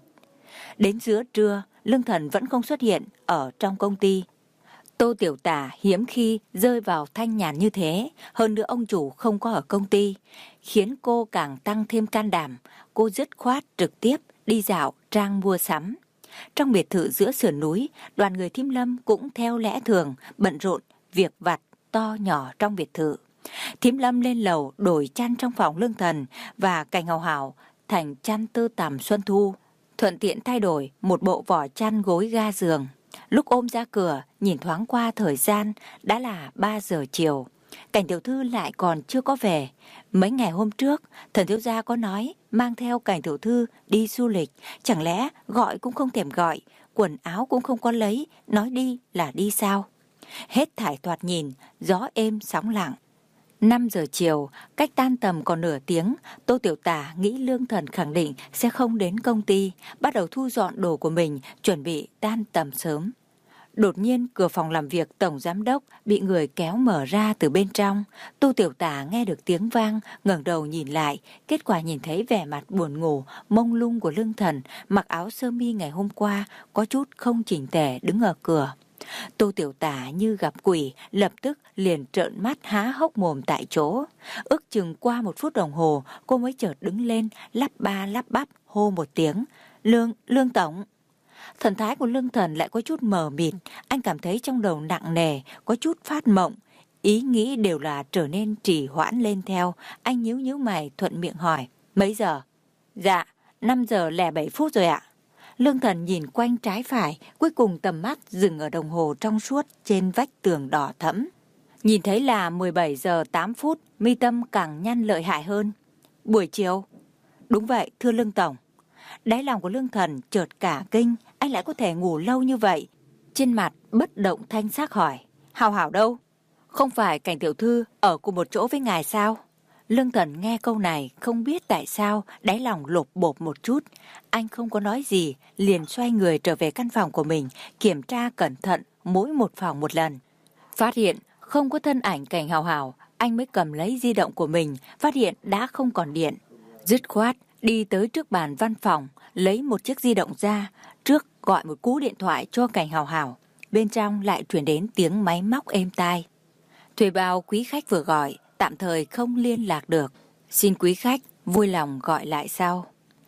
Đến giữa trưa, Lương Thần vẫn không xuất hiện ở trong công ty. Tô Tiểu Tả hiếm khi rơi vào thanh nhàn như thế, hơn nữa ông chủ không có ở công ty, khiến cô càng tăng thêm can đảm. Cô dứt khoát trực tiếp đi dạo trang mua sắm. Trong biệt thự giữa sườn núi, đoàn người Thím Lâm cũng theo lẽ thường bận rộn việc vặt to nhỏ trong biệt thự. Thím Lâm lên lầu đổi chăn trong phòng Lương Thần và Cảnh Hào Hào thành chăn tơ tằm Xuân Thu, thuận tiện thay đổi một bộ vỏ chăn gối ga giường. Lúc ôm ra cửa, nhìn thoáng qua thời gian, đã là ba giờ chiều. Cảnh tiểu thư lại còn chưa có về. Mấy ngày hôm trước, Thần thiếu gia có nói mang theo Cảnh tiểu thư đi du lịch. Chẳng lẽ gọi cũng không thèm gọi, quần áo cũng không có lấy, nói đi là đi sao? Hết thải thoạt nhìn, gió êm sóng lặng. năm giờ chiều, cách tan tầm còn nửa tiếng, Tô Tiểu Tả nghĩ Lương Thần khẳng định sẽ không đến công ty, bắt đầu thu dọn đồ của mình, chuẩn bị tan tầm sớm. Đột nhiên cửa phòng làm việc tổng giám đốc bị người kéo mở ra từ bên trong. Tô Tiểu Tả nghe được tiếng vang, ngẩng đầu nhìn lại, kết quả nhìn thấy vẻ mặt buồn ngủ, mông lung của Lương Thần, mặc áo sơ mi ngày hôm qua, có chút không chỉnh tề đứng ở cửa. Tô Tiểu Tả như gặp quỷ, lập tức liền trợn mắt há hốc mồm tại chỗ. Ước chừng qua một phút đồng hồ, cô mới chợt đứng lên, lắp ba lắp bắp hô một tiếng: Lương, Lương Tổng. Thần thái của Lương Thần lại có chút mờ mịt, anh cảm thấy trong đầu nặng nề, có chút phát mộng. Ý nghĩ đều là trở nên trì hoãn lên theo. Anh nhíu nhíu mày thuận miệng hỏi: Mấy giờ? Dạ, năm giờ lẻ bảy phút rồi ạ. Lương Thần nhìn quanh trái phải, cuối cùng tầm mắt dừng ở đồng hồ trong suốt trên vách tường đỏ thẫm. Nhìn thấy là mười bảy giờ tám phút, mi tâm càng nhăn lợi hại hơn. Buổi chiều? Đúng vậy, thưa Lương Tổng. Đáy lòng của Lương Thần chợt cả kinh, anh lại có thể ngủ lâu như vậy. Trên mặt bất động thanh sắc hỏi: Hào Hảo đâu? Không phải Cảnh tiểu thư ở cùng một chỗ với ngài sao? Lương Thần nghe câu này không biết tại sao đáy lòng lột bột một chút. Anh không có nói gì, liền xoay người trở về căn phòng của mình, kiểm tra cẩn thận mỗi một phòng một lần. Phát hiện không có thân ảnh Cảnh Hào Hảo, anh mới cầm lấy di động của mình, phát hiện đã không còn điện. Dứt khoát đi tới trước bàn văn phòng, lấy một chiếc di động ra, trước gọi một cú điện thoại cho Cảnh Hào Hảo. Bên trong lại truyền đến tiếng máy móc êm tai. Thuê bao quý khách vừa gọi, tạm thời không liên lạc được. Xin quý khách vui lòng gọi lại sau.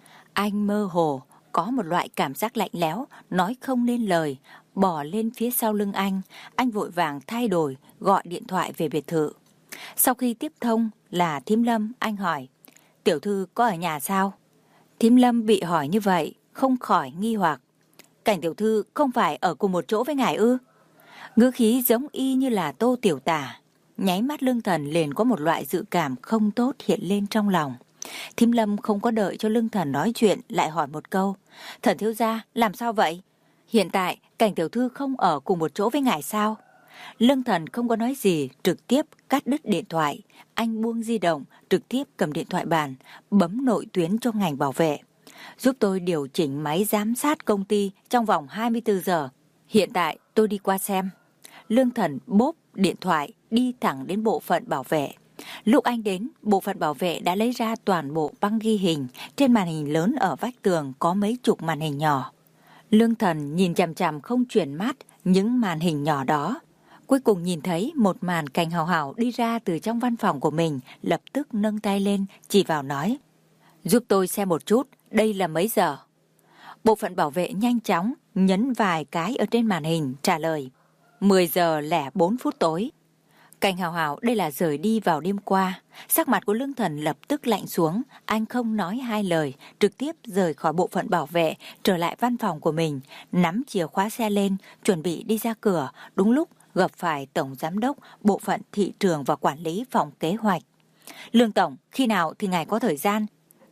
Anh mơ hồ có một loại cảm giác lạnh lẽo, nói không nên lời, bò lên phía sau lưng anh. Anh vội vàng thay đổi, gọi điện thoại về biệt thự. Sau khi tiếp thông là Thím Lâm, anh hỏi: Tiểu thư có ở nhà sao? Thím Lâm bị hỏi như vậy, không khỏi nghi hoặc. Cảnh tiểu thư không phải ở cùng một chỗ với ngài ư? Ngữ khí giống y như là Tô Tiểu Tả. Nháy mắt Lương Thần liền có một loại dự cảm không tốt hiện lên trong lòng. Thím Lâm không có đợi cho Lương Thần nói chuyện, lại hỏi một câu: Thần thiếu gia, làm sao vậy? Hiện tại Cảnh tiểu thư không ở cùng một chỗ với ngài sao? Lương Thần không có nói gì, trực tiếp cắt đứt điện thoại. Anh buông di động, trực tiếp cầm điện thoại bàn, bấm nội tuyến cho ngành bảo vệ. Giúp tôi điều chỉnh máy giám sát công ty trong vòng hai mươi tư giờ. Hiện tại tôi đi qua xem. Lương Thần bốp điện thoại, đi thẳng đến bộ phận bảo vệ. Lúc anh đến, bộ phận bảo vệ đã lấy ra toàn bộ băng ghi hình. Trên màn hình lớn ở vách tường có mấy chục màn hình nhỏ. Lương Thần nhìn chằm chằm không chuyển mắt những màn hình nhỏ đó. Cuối cùng nhìn thấy một màn Cảnh Hào Hảo đi ra từ trong văn phòng của mình, lập tức nâng tay lên, chỉ vào nói: Giúp tôi xem một chút, đây là mấy giờ? Bộ phận bảo vệ nhanh chóng nhấn vài cái ở trên màn hình, trả lời: mười giờ lẻ bốn phút tối. Cảnh Hào Hảo đây là rời đi vào đêm qua. Sắc mặt của Lương Thần lập tức lạnh xuống, anh không nói hai lời, trực tiếp rời khỏi bộ phận bảo vệ, trở lại văn phòng của mình, nắm chìa khóa xe lên, chuẩn bị đi ra cửa. Đúng lúc gặp phải Tổng Giám đốc Bộ phận Thị trường và Quản lý Phòng Kế hoạch. Lương Tổng, khi nào thì ngài có thời gian?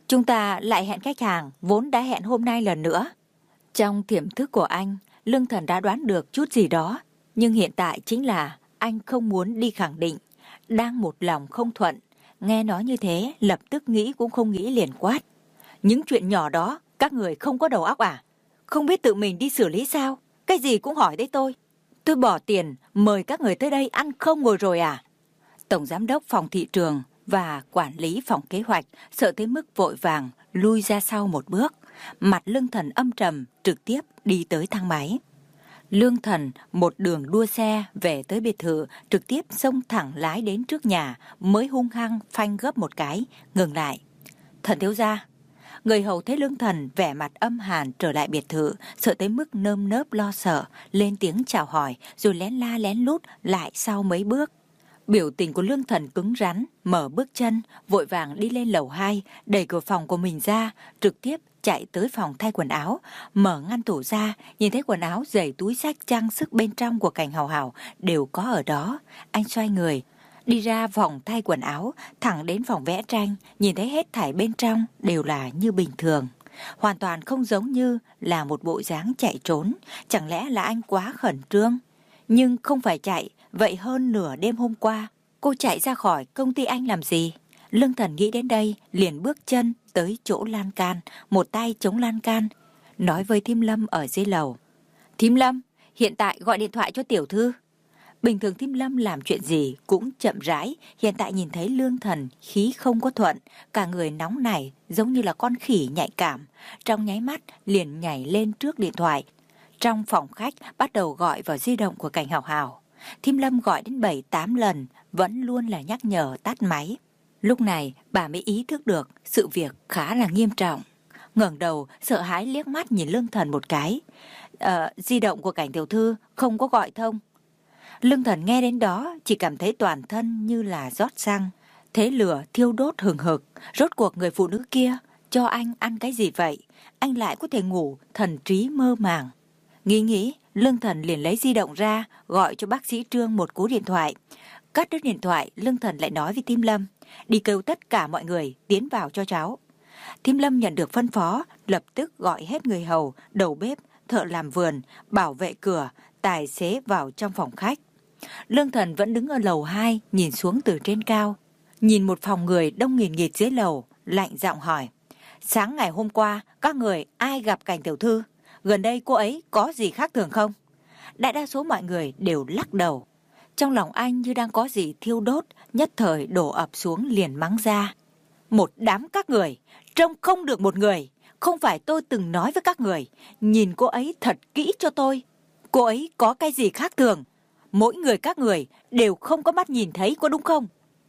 Chúng ta lại hẹn khách hàng vốn đã hẹn hôm nay lần nữa. Trong tiềm thức của anh, Lương Thần đã đoán được chút gì đó, nhưng hiện tại chính là anh không muốn đi khẳng định, đang một lòng không thuận. Nghe nói như thế, lập tức nghĩ cũng không nghĩ liền quát. Những chuyện nhỏ đó, các người không có đầu óc à? Không biết tự mình đi xử lý sao? Cái gì cũng hỏi tới tôi. Tôi bỏ tiền mời các người tới đây ăn không ngồi rồi à? Tổng giám đốc phòng thị trường và quản lý phòng kế hoạch sợ tới mức vội vàng lui ra sau một bước. Mặt Lương Thần âm trầm, trực tiếp đi tới thang máy. Lương Thần một đường đua xe về tới biệt thự, trực tiếp xông thẳng lái đến trước nhà, mới hung hăng phanh gấp một cái, ngừng lại. Thần thiếu gia. Người hầu thấy Lương Thần vẻ mặt âm hàn trở lại biệt thự, sợ tới mức nơm nớp lo sợ, lên tiếng chào hỏi rồi lén la lén lút lại sau mấy bước. Biểu tình của Lương Thần cứng rắn, mở bước chân, vội vàng đi lên lầu hai, đẩy cửa phòng của mình ra, trực tiếp chạy tới phòng thay quần áo, mở ngăn tủ ra, nhìn thấy quần áo, giày, túi xách, trang sức bên trong của Cảnh Hào Hào đều có ở đó. Anh xoay người, đi ra phòng thay quần áo, thẳng đến phòng vẽ tranh, nhìn thấy hết thảy bên trong đều là như bình thường. Hoàn toàn không giống như là một bộ dáng chạy trốn, chẳng lẽ là anh quá khẩn trương? Nhưng không phải chạy, vậy hơn nửa đêm hôm qua, cô chạy ra khỏi công ty anh làm gì? Lương Thần nghĩ đến đây, liền bước chân tới chỗ lan can, một tay chống lan can, nói với Thím Lâm ở dưới lầu. Thím Lâm, hiện tại gọi điện thoại cho tiểu thư. Bình thường Thím Lâm làm chuyện gì cũng chậm rãi, hiện tại nhìn thấy Lương Thần khí không có thuận, cả người nóng nảy giống như là con khỉ nhạy cảm, trong nháy mắt liền nhảy lên trước điện thoại. Trong phòng khách bắt đầu gọi vào di động của Cảnh Hào Hào. Thím Lâm gọi đến bảy tám lần, vẫn luôn là nhắc nhở tắt máy. Lúc này bà mới ý thức được sự việc khá là nghiêm trọng. Ngẩng đầu sợ hãi liếc mắt nhìn Lương Thần một cái. Ờ, di động của Cảnh tiểu thư không có gọi thông. Lương Thần nghe đến đó chỉ cảm thấy toàn thân như là rót xăng. Thế lửa thiêu đốt hừng hực. Rốt cuộc người phụ nữ kia cho anh ăn cái gì vậy? Anh lại có thể ngủ thần trí mơ màng. Nghĩ nghĩ, Lương Thần liền lấy di động ra, gọi cho bác sĩ Trương một cú điện thoại. Cắt đứt điện thoại, Lương Thần lại nói với Thím Lâm, đi kêu tất cả mọi người tiến vào cho cháu. Thím Lâm nhận được phân phó, lập tức gọi hết người hầu, đầu bếp, thợ làm vườn, bảo vệ cửa, tài xế vào trong phòng khách. Lương Thần vẫn đứng ở lầu hai, nhìn xuống từ trên cao. Nhìn một phòng người đông nghìn nghịt dưới lầu, lạnh giọng hỏi. Sáng ngày hôm qua, các người ai gặp Cảnh tiểu thư? Gần đây cô ấy có gì khác thường không? Đại đa số mọi người đều lắc đầu. Trong lòng anh như đang có gì thiêu đốt, nhất thời đổ ập xuống liền mắng ra. Một đám các người, trông không được một người. Không phải tôi từng nói với các người, nhìn cô ấy thật kỹ cho tôi. Cô ấy có cái gì khác thường? Mỗi người các người đều không có mắt nhìn thấy, có đúng không?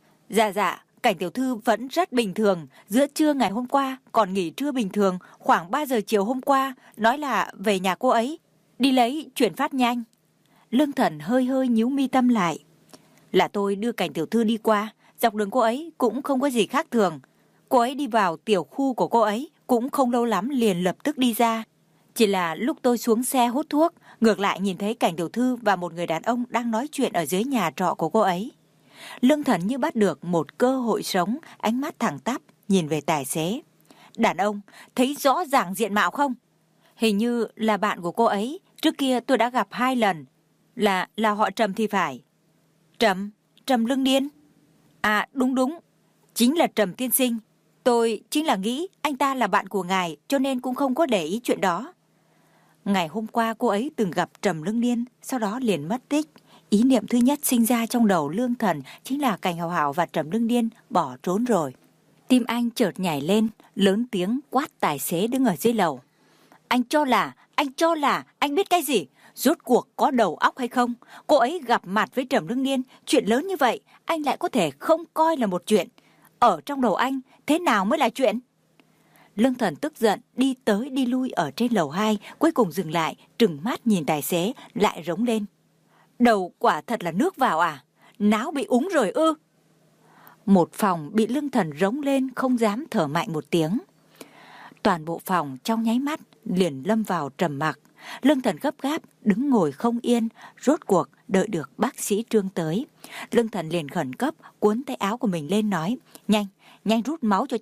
Dạ dạ, Cảnh tiểu thư vẫn rất bình thường. Giữa trưa ngày hôm qua còn nghỉ trưa bình thường, khoảng ba giờ chiều hôm qua nói là về nhà cô ấy, đi lấy chuyển phát nhanh. Lương Thần hơi hơi nhíu mi tâm lại. Là tôi đưa Cảnh tiểu thư đi qua, dọc đường cô ấy cũng không có gì khác thường. Cô ấy đi vào tiểu khu của cô ấy cũng không lâu lắm liền lập tức đi ra. Chỉ là lúc tôi xuống xe hút thuốc, ngược lại nhìn thấy Cảnh tiểu thư và một người đàn ông đang nói chuyện ở dưới nhà trọ của cô ấy. Lương Thần như bắt được một cơ hội sống, ánh mắt thẳng tắp nhìn về tài xế. Đàn ông, thấy rõ ràng diện mạo không? Hình như là bạn của cô ấy, trước kia tôi đã gặp hai lần. Là, là họ Trầm thì phải. Trầm, Trầm Lương Điên. À đúng đúng, chính là Trầm tiên sinh. Tôi chính là nghĩ anh ta là bạn của ngài cho nên cũng không có để ý chuyện đó. Ngày hôm qua cô ấy từng gặp Trầm Lương Điên, sau đó liền mất tích. Ý niệm thứ nhất sinh ra trong đầu Lương Thần chính là Cảnh Hào Hào và Trầm Lương Điên bỏ trốn rồi. Tim anh chợt nhảy lên, lớn tiếng quát tài xế đứng ở dưới lầu. Anh cho là, anh cho là, anh biết cái gì? Rốt cuộc có đầu óc hay không? Cô ấy gặp mặt với Trầm Lương Điên, chuyện lớn như vậy, anh lại có thể không coi là một chuyện. Ở trong đầu anh, thế nào mới là chuyện? Lương Thần tức giận, đi tới đi lui ở trên lầu hai, cuối cùng dừng lại, trừng mắt nhìn tài xế, lại rống lên. Đầu quả thật là nước vào à? Náo bị úng rồi ư? Một phòng bị Lương Thần rống lên, không dám thở mạnh một tiếng. Toàn bộ phòng trong nháy mắt liền lâm vào trầm mặc. Lương Thần gấp gáp, đứng ngồi không yên, rốt cuộc đợi được bác sĩ Trương tới. Lương Thần liền khẩn cấp cuốn tay áo của mình lên nói, nhanh, nhanh rút máu cho cháu,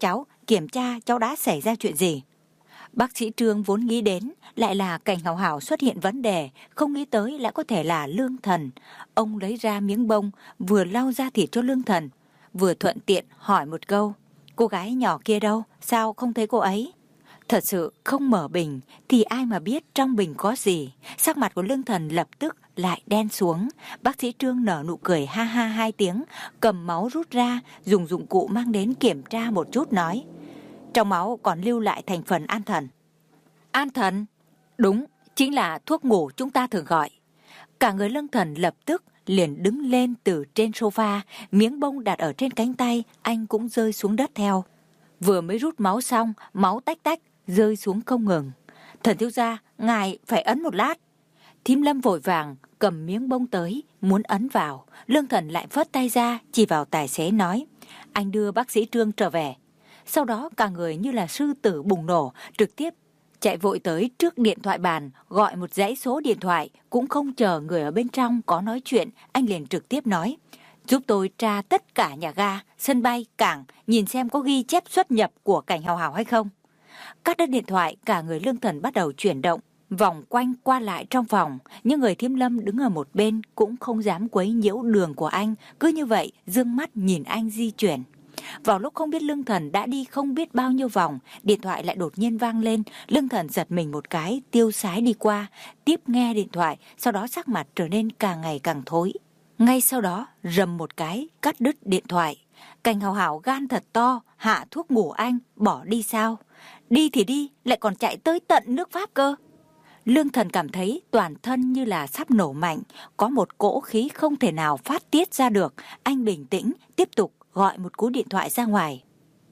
kiểm tra cháu đã xảy ra chuyện gì. Bác sĩ Trương vốn nghĩ đến lại là Cảnh Hảo Hảo xuất hiện vấn đề, không nghĩ tới lại có thể là Lương Thần. Ông lấy ra miếng bông, vừa lau da thịt cho Lương Thần, vừa thuận tiện hỏi một câu: cô gái nhỏ kia đâu, sao không thấy cô ấy? Thật sự không mở bình thì ai mà biết trong bình có gì. Sắc mặt của Lương Thần lập tức lại đen xuống. Bác sĩ Trương nở nụ cười ha ha hai tiếng, cầm máu rút ra, dùng dụng cụ mang đến kiểm tra một chút, nói: trong máu còn lưu lại thành phần an thần. An thần? Đúng, chính là thuốc ngủ chúng ta thường gọi. Cả người Lương Thần lập tức liền đứng lên từ trên sofa, miếng bông đặt ở trên cánh tay anh cũng rơi xuống đất theo. Vừa mới rút máu xong, máu tách tách rơi xuống không ngừng. Thần thiếu gia, ngài phải ấn một lát. Thím Lâm vội vàng cầm miếng bông tới muốn ấn vào. Lương Thần lại phất tay ra, chỉ vào tài xế nói: anh đưa bác sĩ Trương trở về. Sau đó cả người như là sư tử bùng nổ, trực tiếp chạy vội tới trước điện thoại bàn, gọi một dãy số điện thoại, cũng không chờ người ở bên trong có nói chuyện, anh liền trực tiếp nói: giúp tôi tra tất cả nhà ga, sân bay, cảng, nhìn xem có ghi chép xuất nhập của Cảnh Hào Hào hay không. Cắt đứt điện thoại, cả người Lương Thần bắt đầu chuyển động, vòng quanh qua lại trong phòng. Nhưng người Thím Lâm đứng ở một bên cũng không dám quấy nhiễu đường của anh, cứ như vậy dương mắt nhìn anh di chuyển. Vào lúc không biết Lương Thần đã đi không biết bao nhiêu vòng, điện thoại lại đột nhiên vang lên. Lương Thần giật mình một cái, tiêu sái đi qua, tiếp nghe điện thoại, sau đó sắc mặt trở nên càng ngày càng thối. Ngay sau đó, rầm một cái, cắt đứt điện thoại. Cảnh Hào Hảo gan thật to, hạ thuốc ngủ anh, bỏ đi sao? Đi thì đi, lại còn chạy tới tận nước Pháp cơ. Lương Thần cảm thấy toàn thân như là sắp nổ mạnh, có một cỗ khí không thể nào phát tiết ra được. Anh bình tĩnh, tiếp tục gọi một cú điện thoại ra ngoài.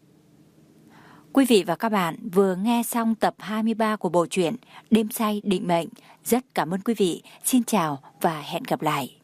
Quý vị và các bạn vừa nghe xong tập hai mươi ba của bộ truyện Đêm Say Định Mệnh. Rất cảm ơn quý vị. Xin chào và hẹn gặp lại.